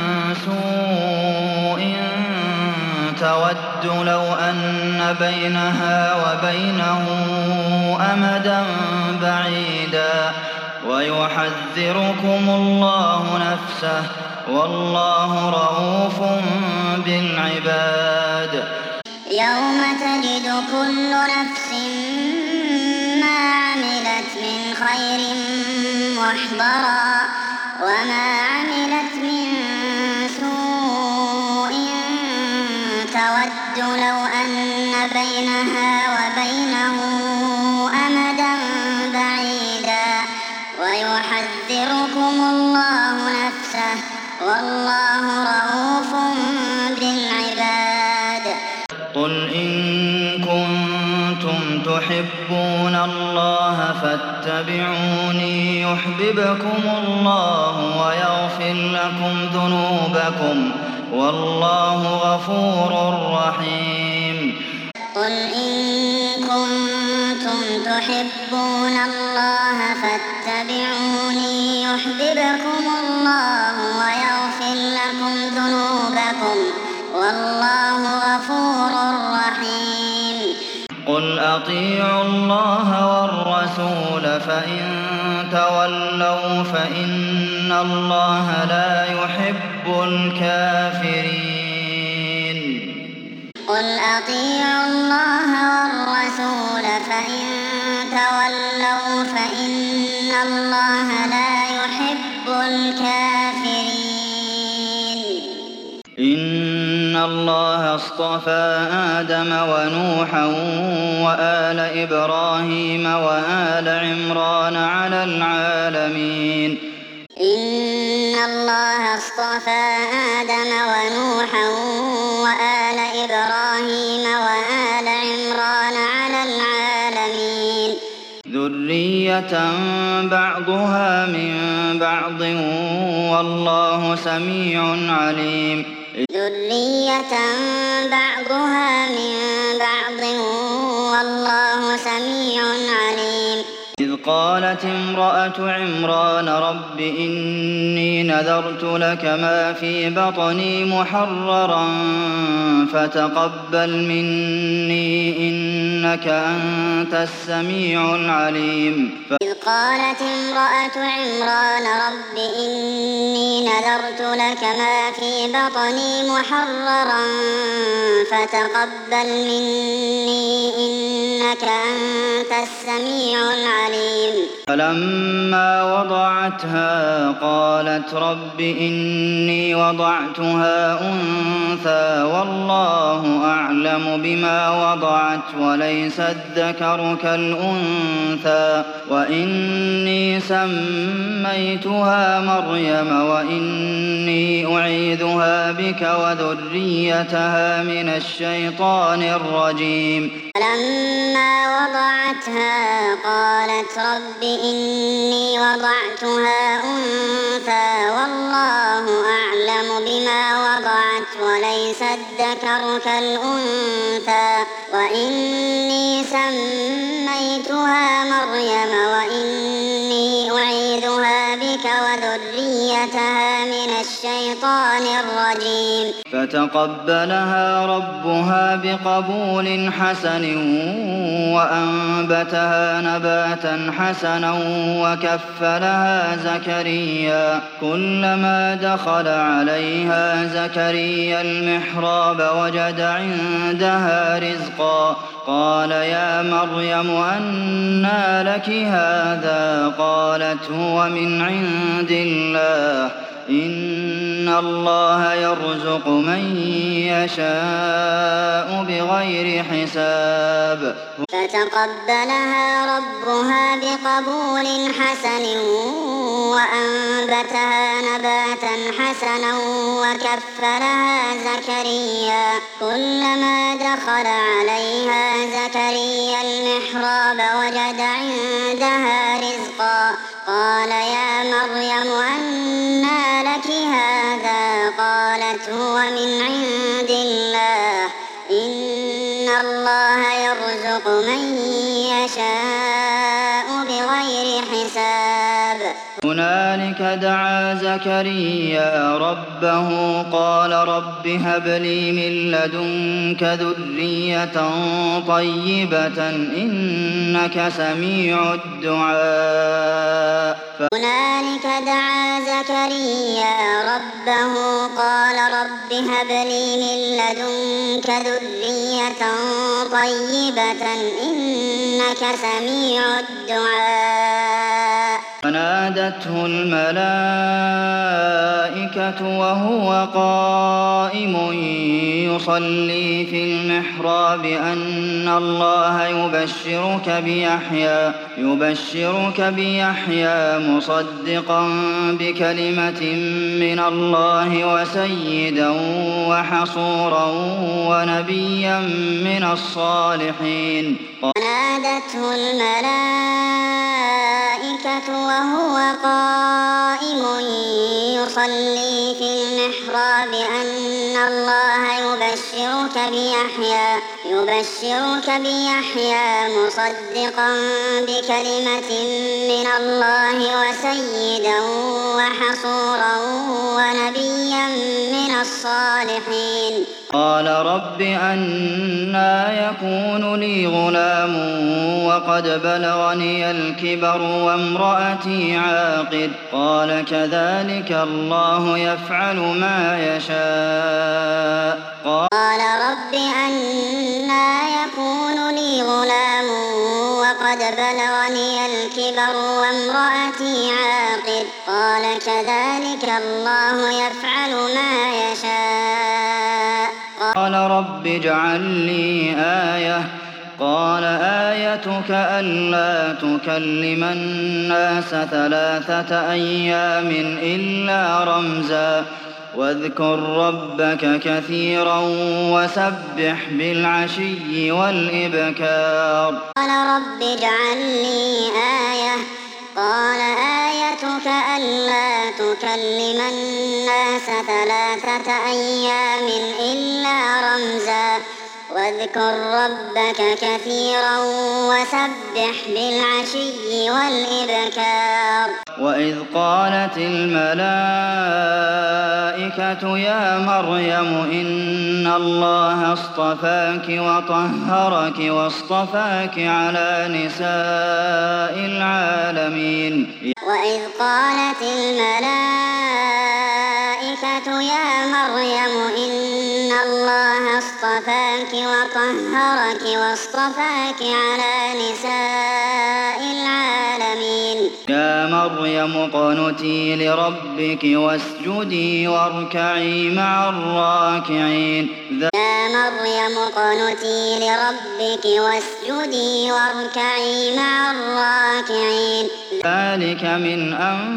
سوء تود لو أن بينها وبينه أمدا بعيدا ويحذركم الله نفسه والله رءوف بالعباد. يوم تجد كل نفس ما عملت من خير محضرا وما عملت من سوء تود لو أن بينها وبينه أمدا بعيدا ويحذركم الله نفسه والله رءوف بالعباد. قل إن كنتم تحبون الله فاتبعوني يحببكم الله ويغفر لكم ذنوبكم والله غفور رحيم. قل إن كنتم تحبون الله فاتبعوني يحببكم الله ويغفر لكم ذنوبكم والله غفور رحيم. قل أطيعوا الله والرسول فإن تولوا فإن الله لا يحب الكافرين. قل قل أطيعوا الله والرسول فإن تولوا فإن الله لا يحب الكافرين إن الله اصطفى آدم ونوحا وآل إبراهيم وآل عمران على العالمين إن الله اصطفى آدم ونوحا وآل إبراهيم وآل عمران على العالمين ذرية بعضها من بعض والله سميع عليم ذرية بعضها من بعض والله سميع عليم إذ قالت امرأة عمران رب إني نذرت لك ما في بطني محررا فتقبل مني إنك أنت السميع العليم إذ قالت امرأة عمران رب إني نذرت لك ما في بطني محررا فتقبل مني إنك أنت السميع العليم فلما وضعتها قالت رب إني وضعتها أنثى والله أعلم بما وضعت وليس الذكر كالأنثى وإني سميتها مريم وإني أعيذها بك وذريتها من الشيطان الرجيم فلما وضعتها قالت رب إني وضعتها أنثى والله أعلم بما وضعت وليس الذكر كالأنثى وإني سميتها مريم وإني أعيذها بك وذريتها من الشيطان الرجيم فتقبلها ربها بقبول حسن وأنبتها نباتا حسنا وكفلها زكريا كلما دخل عليها زكريا المحراب وجد عندها رزقا قال يا مريم أنى لك هذا قالت هو من عند الله إن الله يرزق من يشاء بغير حساب فتقبلها ربها بقبول حسن وأنبتها نباتا حسنا وكفلها زكريا كلما دخل عليها زكريا المحراب وجد عندها رزقا قال يا مريم أنى لك هذا قالت هو من عند الله إن الله يرزق من يشاء بغير حساب هنالك دعا زكريا ربه قال رب هب لي من لدنك ذرية طيبة إنك سميع الدعاء هنالك دعا زكريا ربه قال رب هب لي من لدنك ذرية طيبة إنك سميع الدعاء فنادته الملائكة وهو قائم يصلي في المحراب أن الله يبشرك بيحيى يبشرك بيحيى مصدقا بكلمة من الله وسيدا وحصورا ونبيا من الصالحين فنادته الملائكة وهو قائم يصلي في المحراب أن الله يبشرك بيحيى يبشرك بيحيى مصدقا بكلمة من الله وسيدا وحصورا ونبيا من الصالحين قال رب أنى يكون لي غلام وقد بلغني الكبر وامرأتي عاقر قال كذلك الله يفعل ما يشاء قال قال رب أنى يكون لي غلام وقد بلغني الكبر وامرأتي عاقر قال كذلك الله يفعل ما يشاء قال رب اجعل لي آية قال آيتك ألا تكلم الناس ثلاثة أيام إلا رمزا واذكر ربك كثيرا وسبح بالعشي والإبكار قال رب اجعل لي آية قال آيتك ألا تكلم الناس ثلاثة أيام إلا رمزا واذكر ربك كثيرا وسبح بالعشي والإبكار وإذ قالت الملائكة يا مريم إن الله اصطفاك وطهرك واصطفاك على نساء العالمين وإذ قالت الملائكة يا مريم إن الله اصطفاك وطهرك واصطفاك على نساء العالمين يا مريم اقنتي لربك واسجدي واركعي مع الراكعين يا مريم اقنتي لربك واسجدي واركعي مع الراكعين ذلك من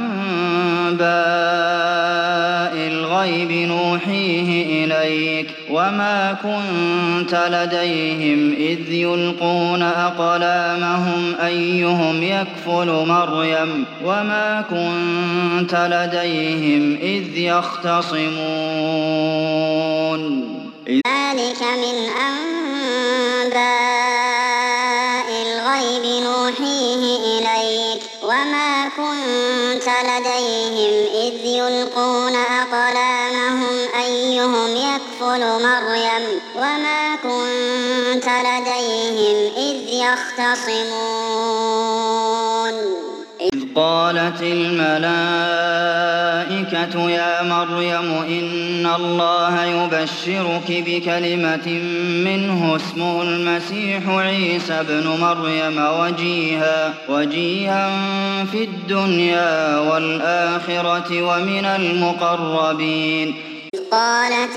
أنباء الغيب نوحيه إليك وما كنت لديهم إذ يلقون أقلامهم أيهم يكفل مريم وما كنت لديهم إذ يختصمون ذلك من أنباء الغيب نوحيه إليك وما كنت لديهم إذ يلقون أقلامهم أيهم يكفل مريم وما كنت لديهم إذ يختصمون إذ قالت الملائكة يا مريم إن الله يبشرك بكلمة منه اسمه المسيح عيسى ابن مريم وجيها وجيها في الدنيا والآخرة ومن المقربين قالت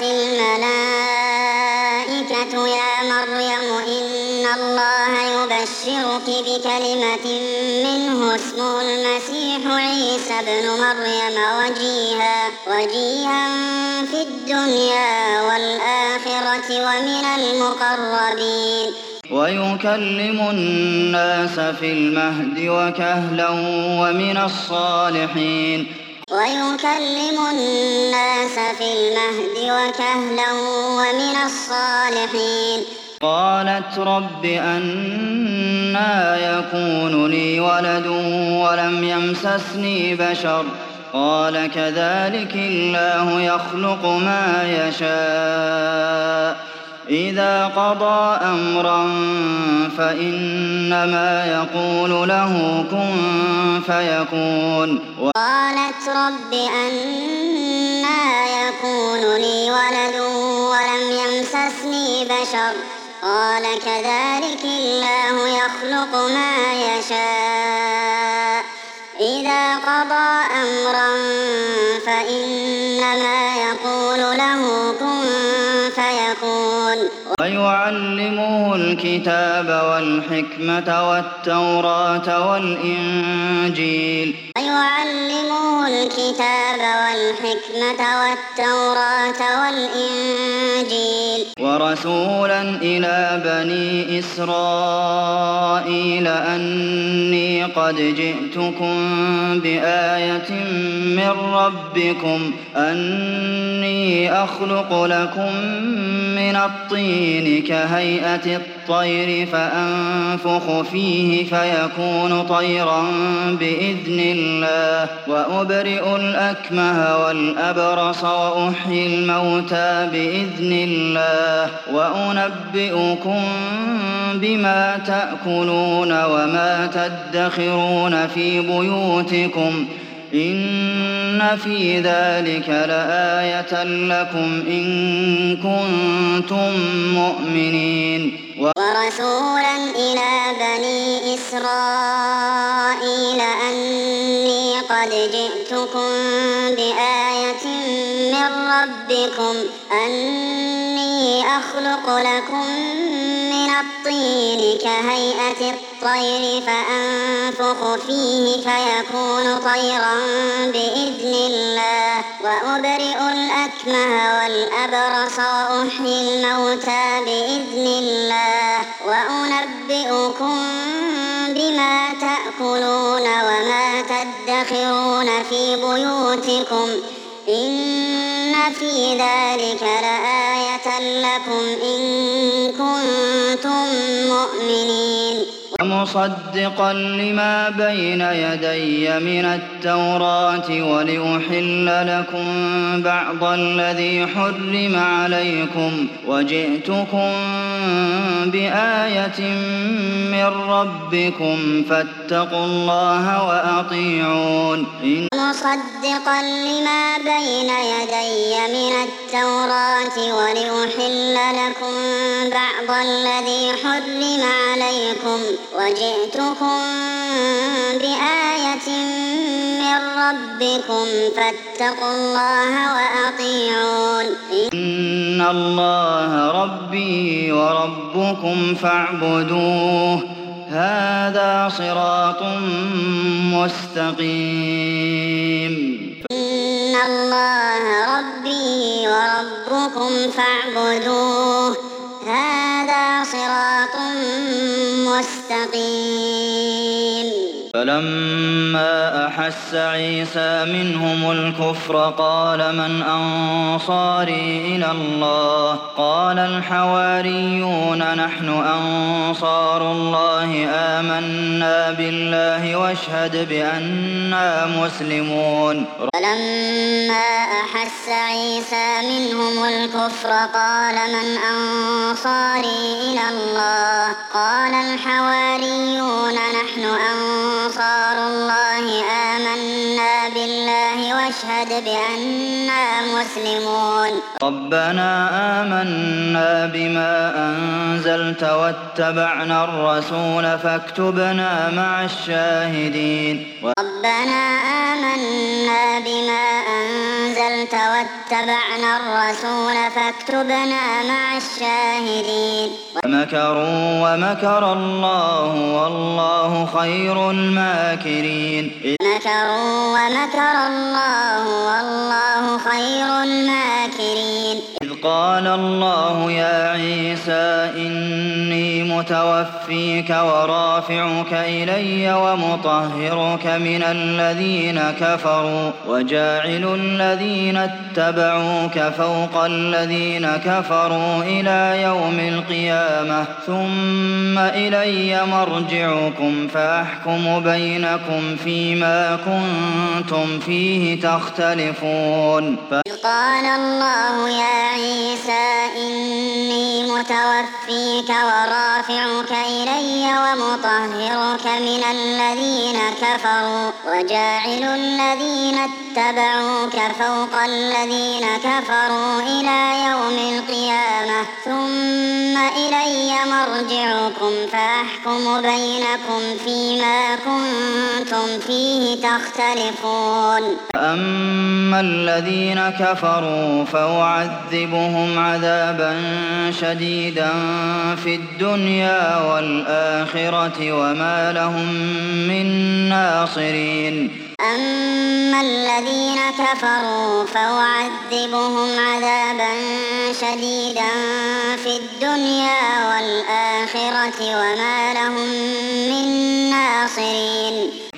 الملائكة يا مريم إن الله يبشرك بكلمة منه اسمه المسيح عيسى ابن مريم وجيها وجيها في الدنيا والآخرة ومن المقربين ويكلم الناس في المهد وكهلا ومن الصالحين ويكلم الناس في المهد وكهلا ومن الصالحين قالت رب أنى يكون لي ولد ولم يمسسني بشر قال كذلك الله يخلق ما يشاء إذا قضى أمرا فإنما يقول له كن فيكون قالت رب أنى يكون لي ولد ولم يمسسني بشر قال كذلك الله يخلق ما يشاء إذا قضى أمرا فإنما يقول له كن فيكون ويعلمه الكتاب والحكمة والتوراة والإنجيل ويعلمه الكتاب والحكمة والتوراة والإنجيل ورسولا إلى بني إسرائيل أني قد جئتكم بآية من ربكم أني أخلق لكم من الطين كهيئة الطير فأنفخ فيه فيكون طيرا بإذن الله وأبرئ الأكمه والأبرص وأحيي الموتى بإذن الله وأنبئكم بما تأكلون وما تدخرون في بيوتكم إن في ذلك لآية لكم إن كنتم مؤمنين. ورسولا إلى بني إسرائيل أني قد جئتكم بآية من ربكم أني أخلق لكم من الطين كهيئة الطير فأنفخ فيه فيكون طيرا بإذن الله وأبرئ الأكمه والأبرص وأحيي الموتى بإذن الله وأنبئكم بما تأكلون وما تدخرون في بيوتكم إن في ذلك لآية لكم إن كنتم مؤمنين. ومصدقا لما بين يدي من التوراة ولأحل لكم بعض الذي حرم عليكم وجئتكم بآية من ربكم فاتقوا الله وأطيعون. مصدقا لما بين يدي من التوراة ولأحل لكم بعض الذي حرم عليكم وجئتكم بآية من ربكم فاتقوا الله وأطيعون. إن الله ربي وربكم فاعبدوه هذا صراط مستقيم. إن الله ربي وربكم فاعبدوه هذا صراط مستقيم. فلما أحس عيسى منهم الكفر قال من أنصاري إلى الله قال الحواريون نحن أنصار الله آمنا بالله واشهد بأننا مسلمون. فلما أحس عيسى منهم الكفر قال من أنصاري إلى الله قال الحواريون نحن أنصار الله آمنا بالله واشهد بأننا مسلمون. ربنا آمنا بما أنزلت واتبعنا الرسول فاكتبنا مع الشاهدين. ربنا آمنا بما أنزلت واتبعنا الرسول فاكتبنا مع الشاهدين. ومكروا ومكر الله والله خير الماكرين. مكروا ومكر الله والله خير الماكرين. إذ قال الله يا عيسى إني متوفيك ورافعك إلي ومطهرك من الذين كفروا وجاعل الذين اتبعوك فوق الذين كفروا إلى يوم القيامة ثم إلي مرجعكم فأحكم بينكم فيما كنتم فيه تختلفون. قال الله يا عيسى إني متوفيك ورافعك إلي ومطهرك من الذين كفروا وجاعل الذين اتبعوك فوق الذين كفروا إلى يوم القيامة ثم إلي مرجعكم فأحكم بينكم فيما كنتم فيه تختلفون. أما الذين كفروا فأعذبهم عذابا شديدا في الدنيا والآخرة وما لهم من ناصرين. أما الذين كفروا فأعذبهم عذابا شديدا في الدنيا والآخرة وما لهم من ناصرين.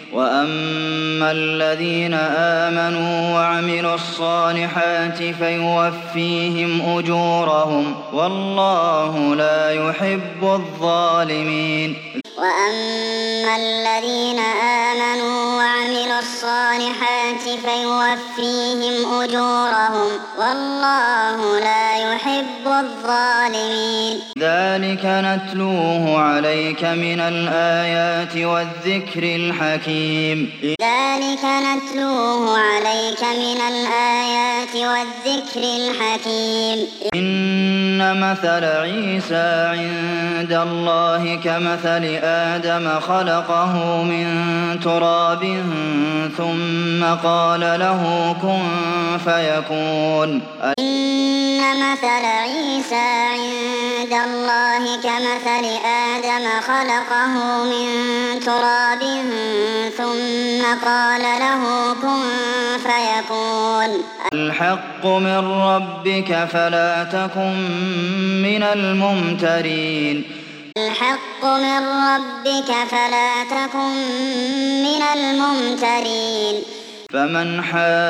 وأما الذين آمنوا وعملوا الصالحات فيوفيهم أجورهم والله لا يحب الظالمين. وأما الذين آمنوا وعملوا الصالحات فيوفيهم أجورهم والله لا يحب الظالمين ذلك نتلوه عليك من الآيات والذكر الحكيم ذلك نتلوه عليك من الآيات والذكر الحكيم إن مثل عيسى عند الله كمثل آدم خلقه من تراب ثم قال له كن فيكون إن مثل عيسى عند الله كمثل آدم خلقه من تراب ثم قال له كن فيكون الحق من ربك فلا تكن من الممترين الحق من ربك فلا تكن من الممترين فمن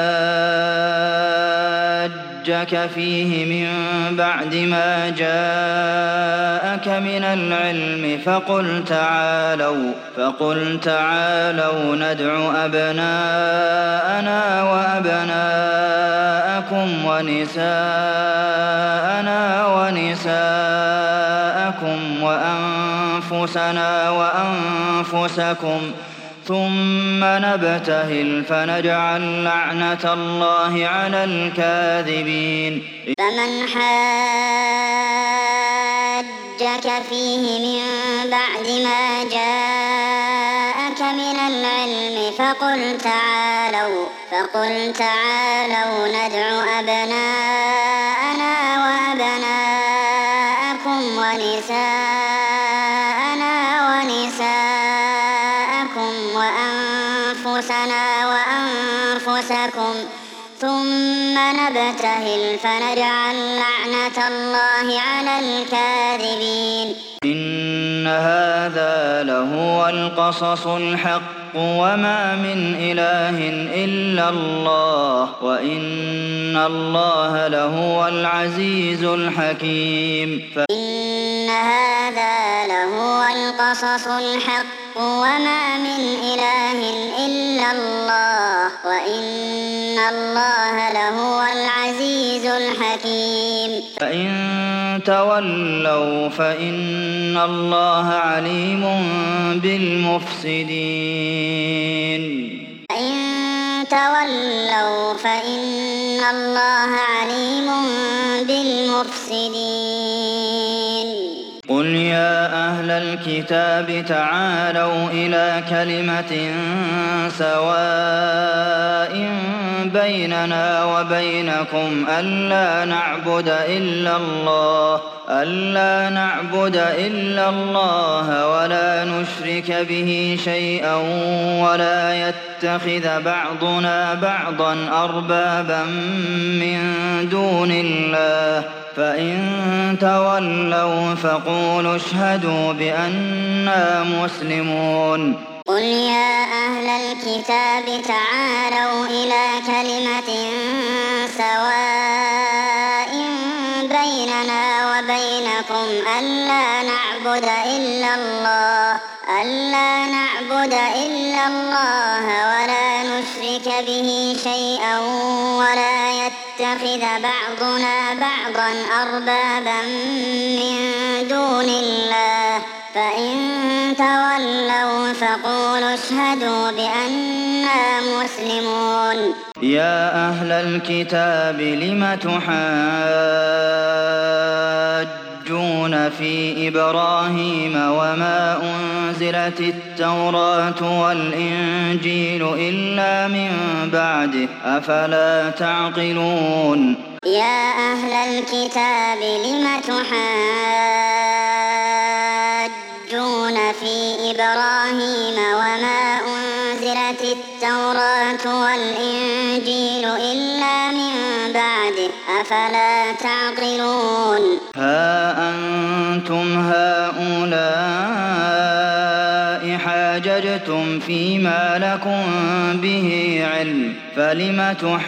حاجك فيه من بعد ما جاءك من العلم فقل تعالوا فقل تعالوا ندع أبناءنا وأبناءكم ونساءنا ونساءكم وأنفسنا وأنفسكم ثم نبتهل فنجعل لعنة الله على الكاذبين فمن حاجك فيه من بعد ما جاءك من العلم فقل تعالوا فقل تعالوا ندع أبناءنا وأبناءكم ونساءنا ونساءكم وأنفسنا وأنفسكم ثم نبتهل فنجعل لعنة الله على الكاذبين إن هذا لهو القصص الحق وما من إله إلا الله وإن الله لهو العزيز الحكيم إن هذا لهو القصص الحق وما من إله إلا الله وإن الله لهو العزيز الحكيم فإن تولوا فإن الله عليم بالمفسدين فإن تولوا فإن الله عليم بالمفسدين قل يا أهل الكتاب تعالوا إلى كلمة سواء بيننا وبينكم ألا نعبد إلا الله ألا نعبد إلا الله ولا نشرك به شيئا ولا يتخذ بعضنا بعضا أربابا من دون الله فإن تولوا فقولوا اشهدوا بأننا مسلمون قل يا أهل الكتاب تعالوا إلى كلمة سواء بيننا وبينكم ألا نعبد إلا الله ألا نعبد إلا الله ولا نشرك به شيئا ولا يتخذ بعضنا بعضا أربابا من دون الله فإن تولوا فقولوا اشهدوا بأننا مسلمون يا أهل الكتاب لم تحاجون في إبراهيم وما أنزلت التوراة والإنجيل إلا من بعده أفلا تعقلون يا أهل الكتاب لم تحاجون في إبراهيم وما أنزلت التوراة والإنجيل إلا من بعده أفلا تعقلون ها أنتم هؤلاء حاججتم فيما لكم به علم فلم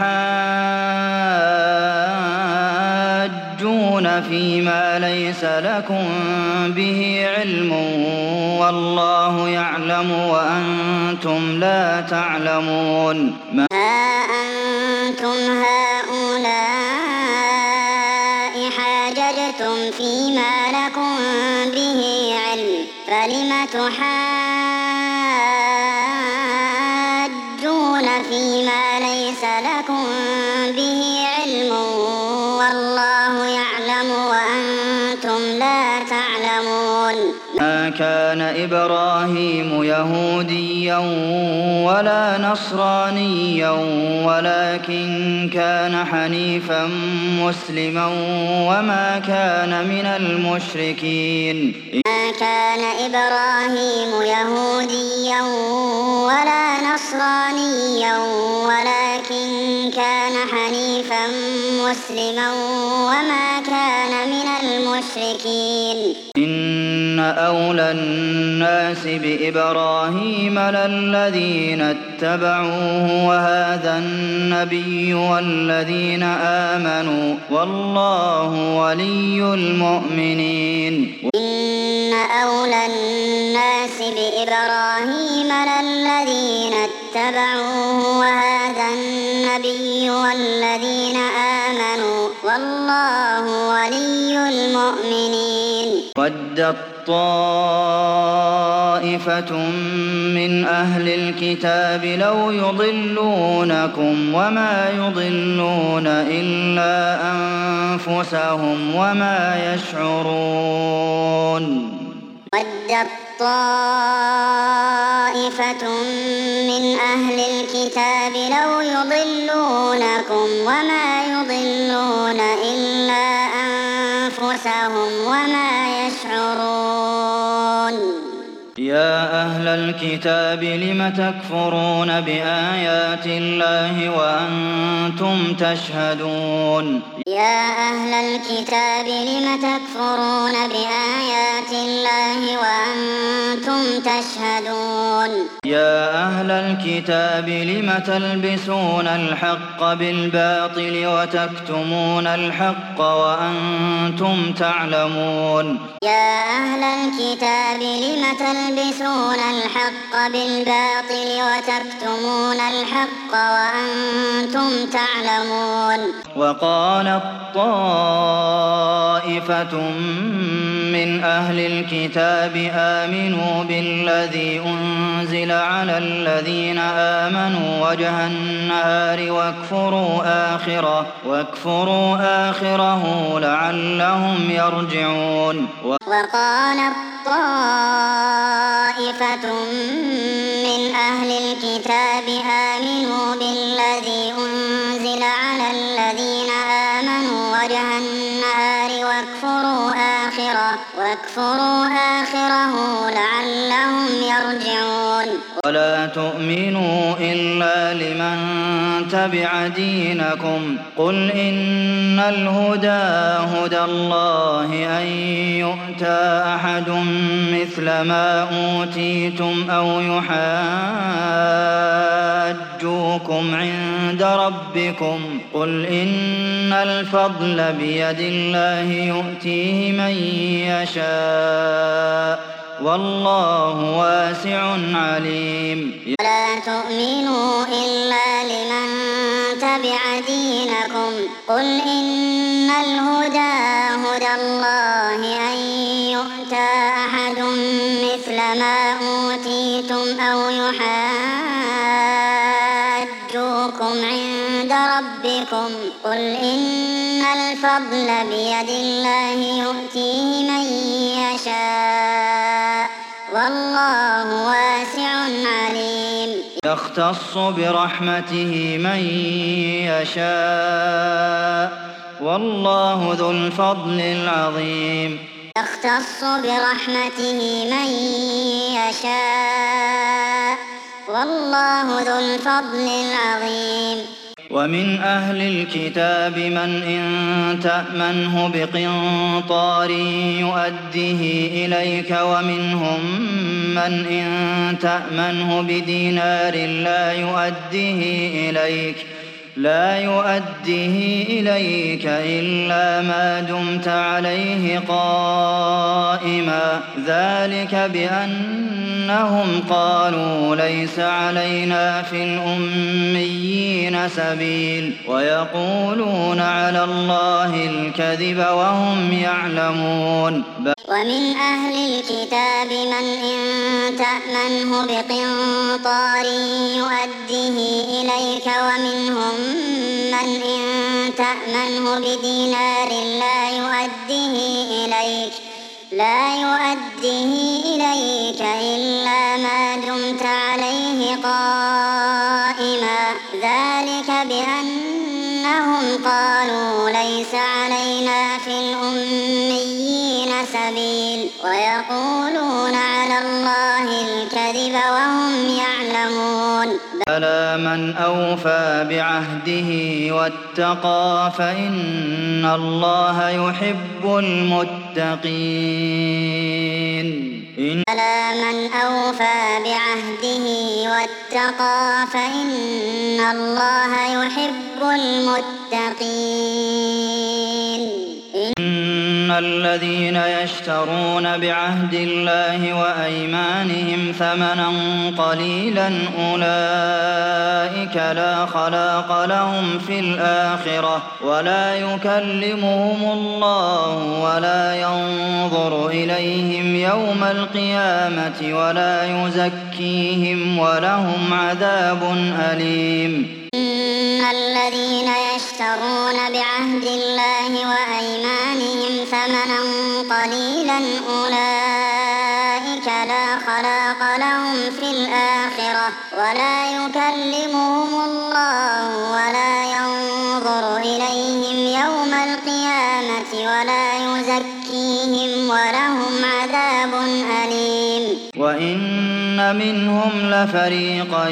تحاجون فيما ليس لكم به علم والله يعلم وأنتم لا تعلمون ها أنتم هؤلاء حاججتم فيما لكم به علم فلم تحاجون فيما ليس لكم به علم والله يعلم وأنتم لا تعلمون ما كان إبراهيم يهوديا ولا نصرانيا ولكن كان حنيفا مسلما وما كان من المشركين ما كان إبراهيم يهوديا ولا نصرانيا ولكن كان حنيفا مسلما وما كان من المشركين إن أولى الناس بإبراهيم للذين اتبعوه وهذا النبي والذين آمنوا والله ولي المؤمنين إن أولى الناس بإبراهيم للذين اتبعوه وهذا النبي والذين آمنوا والله ولي المؤمنين ودت طائفة من أهل الكتاب لو يضلونكم وما يضلون إلا أنفسهم وما يشعرون ودت طائفة من أهل الكتاب لو يضلونكم وما يضلون إلا أنفسهم وما يشعرون يا أهل الكتاب لم تكفرون بآيات الله وأنتم تشهدون يا أهل الكتاب لم تكفرون بآيات الله وأنتم تشهدون يا أهل الكتاب لم تلبسون الحق بالباطل وتكتمون الحق وأنتم تعلمون يا أهل الكتاب لم تلبسون الحق بالباطل وتكتمون الحق وأنتم تعلمون وقالت طائفة من أهل الكتاب آمنوا بالذي أنزل على الذين آمنوا وجه النهار واكفروا آخره واكفروا آخره لعلهم يرجعون وقالت طائفة من أهل الكتاب آمنوا بالذي أنزل على الذين آمنوا وجه النهار واكفروا آخره واكفروا آخره لعلهم يرجعون ولا تؤمنوا إلا لمن تبع دينكم قل إن الهدى هدى الله أن يؤتى أحد مثل ما أوتيتم أو يحاجوكم عند ربكم قل إن الفضل بيد الله يؤتيه من يشاء والله واسع عليم ولا تؤمنوا إلا لمن تبع دينكم قل إن الهدى هدى الله أن يؤتى أحد مثل ما أوتيتم أو يحاجوكم عند ربكم قل إن الفضل بيد الله يؤتيه من يشاء والله واسع عليم يختص برحمته من يشاء والله ذو الفضل العظيم يختص برحمته من يشاء والله ذو الفضل العظيم ومن أهل الكتاب من إن تأمنه بقنطار يؤديه إليك ومنهم من إن تأمنه بدينار لا يؤديه إليك لا يؤديه إليك إلا ما دمت عليه قائما ذلك بأنهم قالوا ليس علينا في الأميين سبيل ويقولون على الله الكذب وهم يعلمون. ومن أهل الكتاب من إن تأمنه بقنطار يؤديه إليك ومنهم من إن تأمنه بدينار لا يؤديه إليك لا يؤديه إليك إلا ما دمت عليه قائما ذلك بأنهم قالوا ليس علينا في الأميين سبيل ويقولون على الله الكذب وهم يعلمون. بلى من أوفى بعهده واتقى فإن الله يحب المتقين. بلى من أوفى بعهده واتقى فإن الله يحب المتقين. إن الذين يشترون بعهد الله وأيمانهم ثمنا قليلا أولئك لا خلاق لهم في الآخرة ولا يكلمهم الله ولا ينظر إليهم يوم القيامة ولا يزكيهم ولهم عذاب أليم. إن الذين يشترون بعهد الله وأيمانهم ثمنا قليلا أولئك لا خلاق لهم في الآخرة ولا يكلمهم الله ولا ينظر إليهم يوم القيامة ولا يزكيهم ولهم عذاب أليم. وإن منهم لفريقا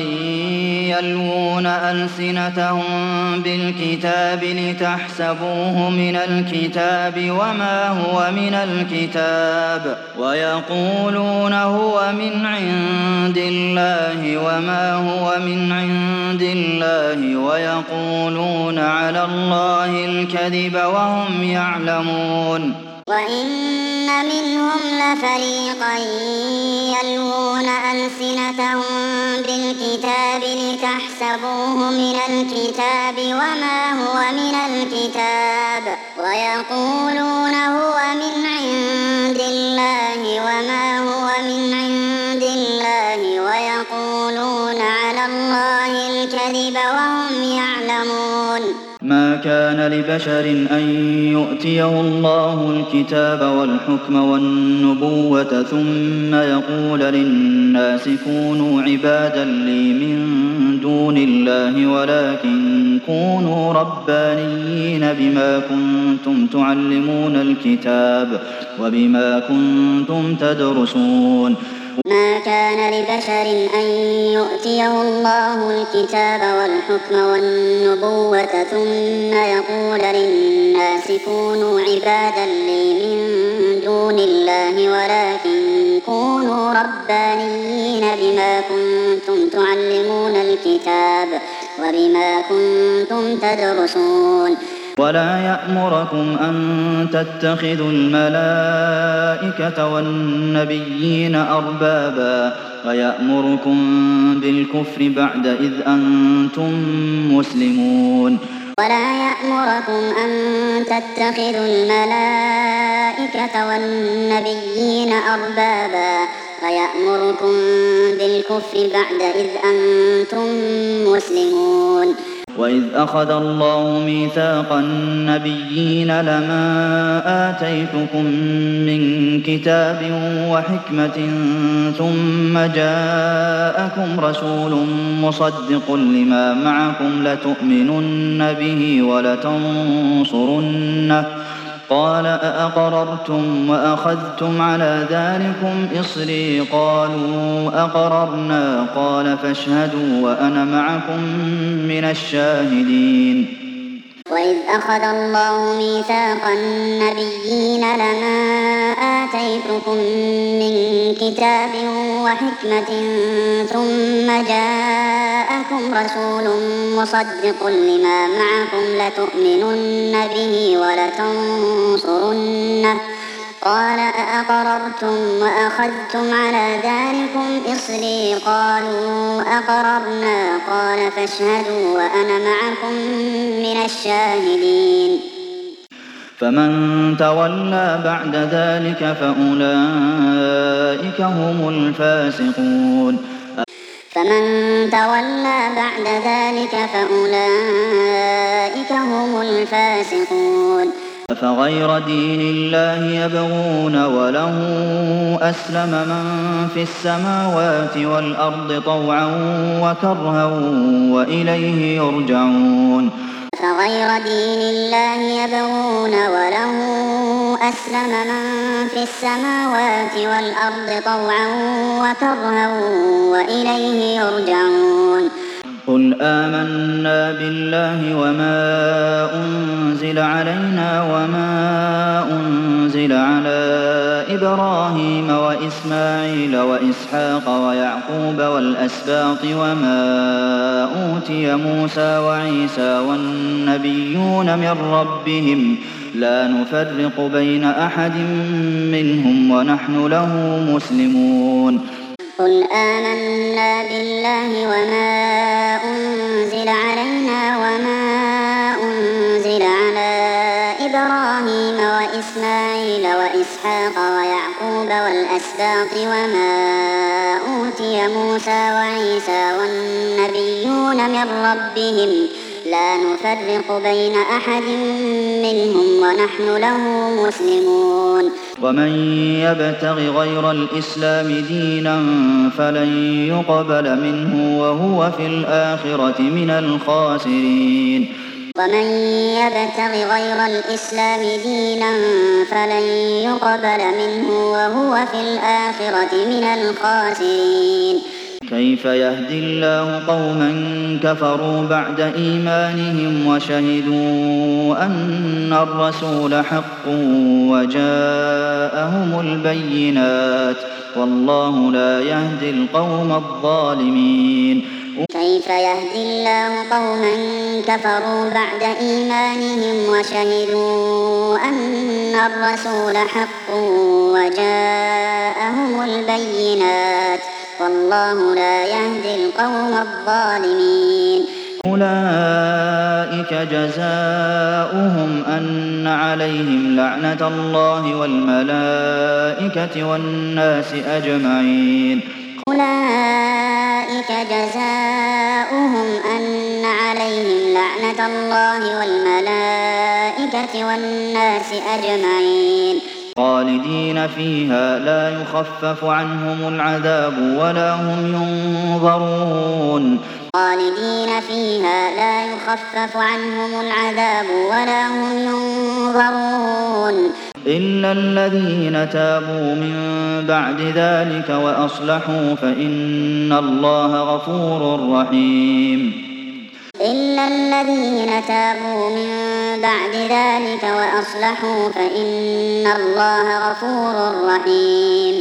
يلوون ألسنتهم بالكتاب لتحسبوه من الكتاب وما هو من الكتاب ويقولون هو من عند الله وما هو من عند الله ويقولون على الله الكذب وهم يعلمون. وإن منهم لفريقا يلوون ألسنتهم بالكتاب لتحسبوه من الكتاب وما هو من الكتاب ويقولون هو من عند الله وما هو من عند الله ويقولون على الله الكذب وهم يعلمون. ما كان لبشر أن يؤتيه الله الكتاب والحكم والنبوة ثم يقول للناس كونوا عبادا لي من دون الله ولكن كونوا ربانيين بما كنتم تعلمون الكتاب وبما كنتم تدرسون. ما كان لبشر أن يؤتيه الله الكتاب والحكم والنبوة ثم يقول للناس كونوا عبادا لي من دون الله ولكن كونوا ربانيين بما كنتم تعلمون الكتاب وبما كنتم تدرسون. ولا يأمركم أن تتخذوا الملائكة والنبيين أربابا ويأمركم بالكفر بعد إذ أنتم مسلمون. ولا يأمركم أن تتخذوا الملائكة والنبيين أربابا ويأمركم بالكفر بعد إذ أنتم مسلمون. وإذ أخذ الله ميثاق النبيين لما آتيتكم من كتاب وحكمة ثم جاءكم رسول مصدق لما معكم لتؤمنن به ولتنصرنه قال أأقررتم وأخذتم على ذلكم إصري قالوا أقررنا قال فاشهدوا وأنا معكم من الشاهدين. وإذ أخذ الله ميثاق النبيين لما آتيتكم من كتاب وحكمة ثم جاءكم رسول مصدق لما معكم لتؤمنن به ولتنصرنه قال أأقررتم وأخذتم على ذلكم إصري قالوا أقررنا قال فاشهدوا وأنا معكم من الشاهدين فمن تولى بعد ذلك فأولئك هم الفاسقون فمن تولى بعد ذلك فأولئك هم الفاسقون أفغير دين الله يبغون وله أسلم من في السماوات والأرض طوعا وكرها وإليه يرجعون أفغير دين الله يبغون وله أسلم من في السماوات والأرض طوعا وكرها وإليه يرجعون قل آمنا بالله وما أنزل علينا وما أنزل على إبراهيم وإسماعيل وإسحاق ويعقوب والأسباط وما أوتي موسى وعيسى والنبيون من ربهم لا نفرق بين أحد منهم ونحن له مسلمون قل آمنا بالله وما أنزل علينا وما أنزل على إبراهيم وإسماعيل وإسحاق ويعقوب والأسباط وما أوتي موسى وعيسى والنبيون من ربهم لا نفرق بين أحد منهم ونحن له مسلمون ومن يبتغ غير الإسلام دينا فلن يقبل منه وهو في الآخرة من الخاسرين ومن يبتغ غير الإسلام دينا فلن يقبل منه وهو في الآخرة من الخاسرين كيف يهدي الله قوما كفروا بعد إيمانهم وشهدوا أن الرسول حق وجاءهم البينات والله لا يهدي القوم الظالمين كيف يهدي الله قوما كفروا بعد إيمانهم وشهدوا أن الرسول حق وجاءهم البينات والله لا يهدي القوم الظالمين أولئك جزاؤهم أن عليهم لعنة الله والملائكة والناس أجمعين أولئك جزاؤهم أن عليهم لعنة الله والملائكة والناس أجمعين خالدين فيها لا يخفف عنهم العذاب ولا هم ينظرون خالدين فيها لا يخفف عنهم العذاب ولا هم ينظرون إلا الذين تابوا من بعد ذلك وأصلحوا فإن الله غفور رحيم إلا الذين تابوا من بعد ذلك وأصلحوا فإن الله غفور رحيم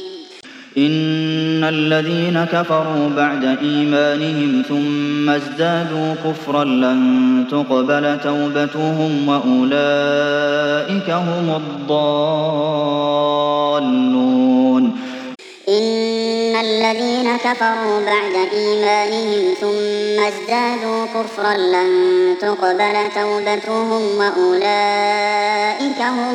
إن الذين كفروا بعد إيمانهم ثم ازدادوا كفرا لن تقبل توبتهم وأولئك هم الضالون إن الذين كفروا بعد إيمانهم ثم ازدادوا كفرا لن تقبل توبتهم وأولئك هم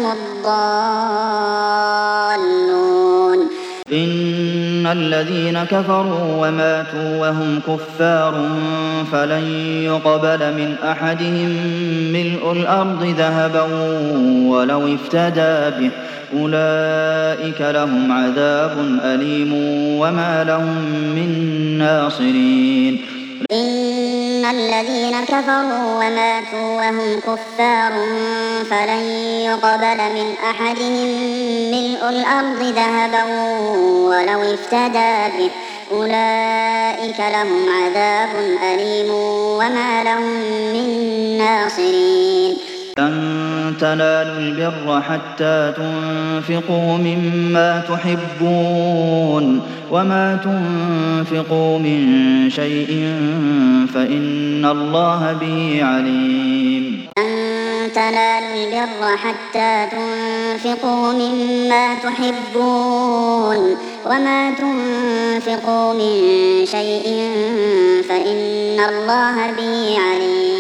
الضالون إن الذين كفروا وماتوا وهم كفار فلن يقبل من أحدهم ملء الأرض ذهبا ولو افتدى به أولئك لهم عذاب أليم وما لهم من ناصرين إن الذين كفروا وماتوا وهم كفار فلن يقبل من أحدهم ملء الأرض ذهبا ولو افتدى به أولئك لهم عذاب أليم وما لهم من ناصرين. لن تنالوا البر حتى تنفقوا مما تحبون وما تنفقوا من شيء فإن الله به عليم. لن تنالوا البر حتى تنفقوا مما تحبون وما تنفقوا من شيء فإن الله به عليم.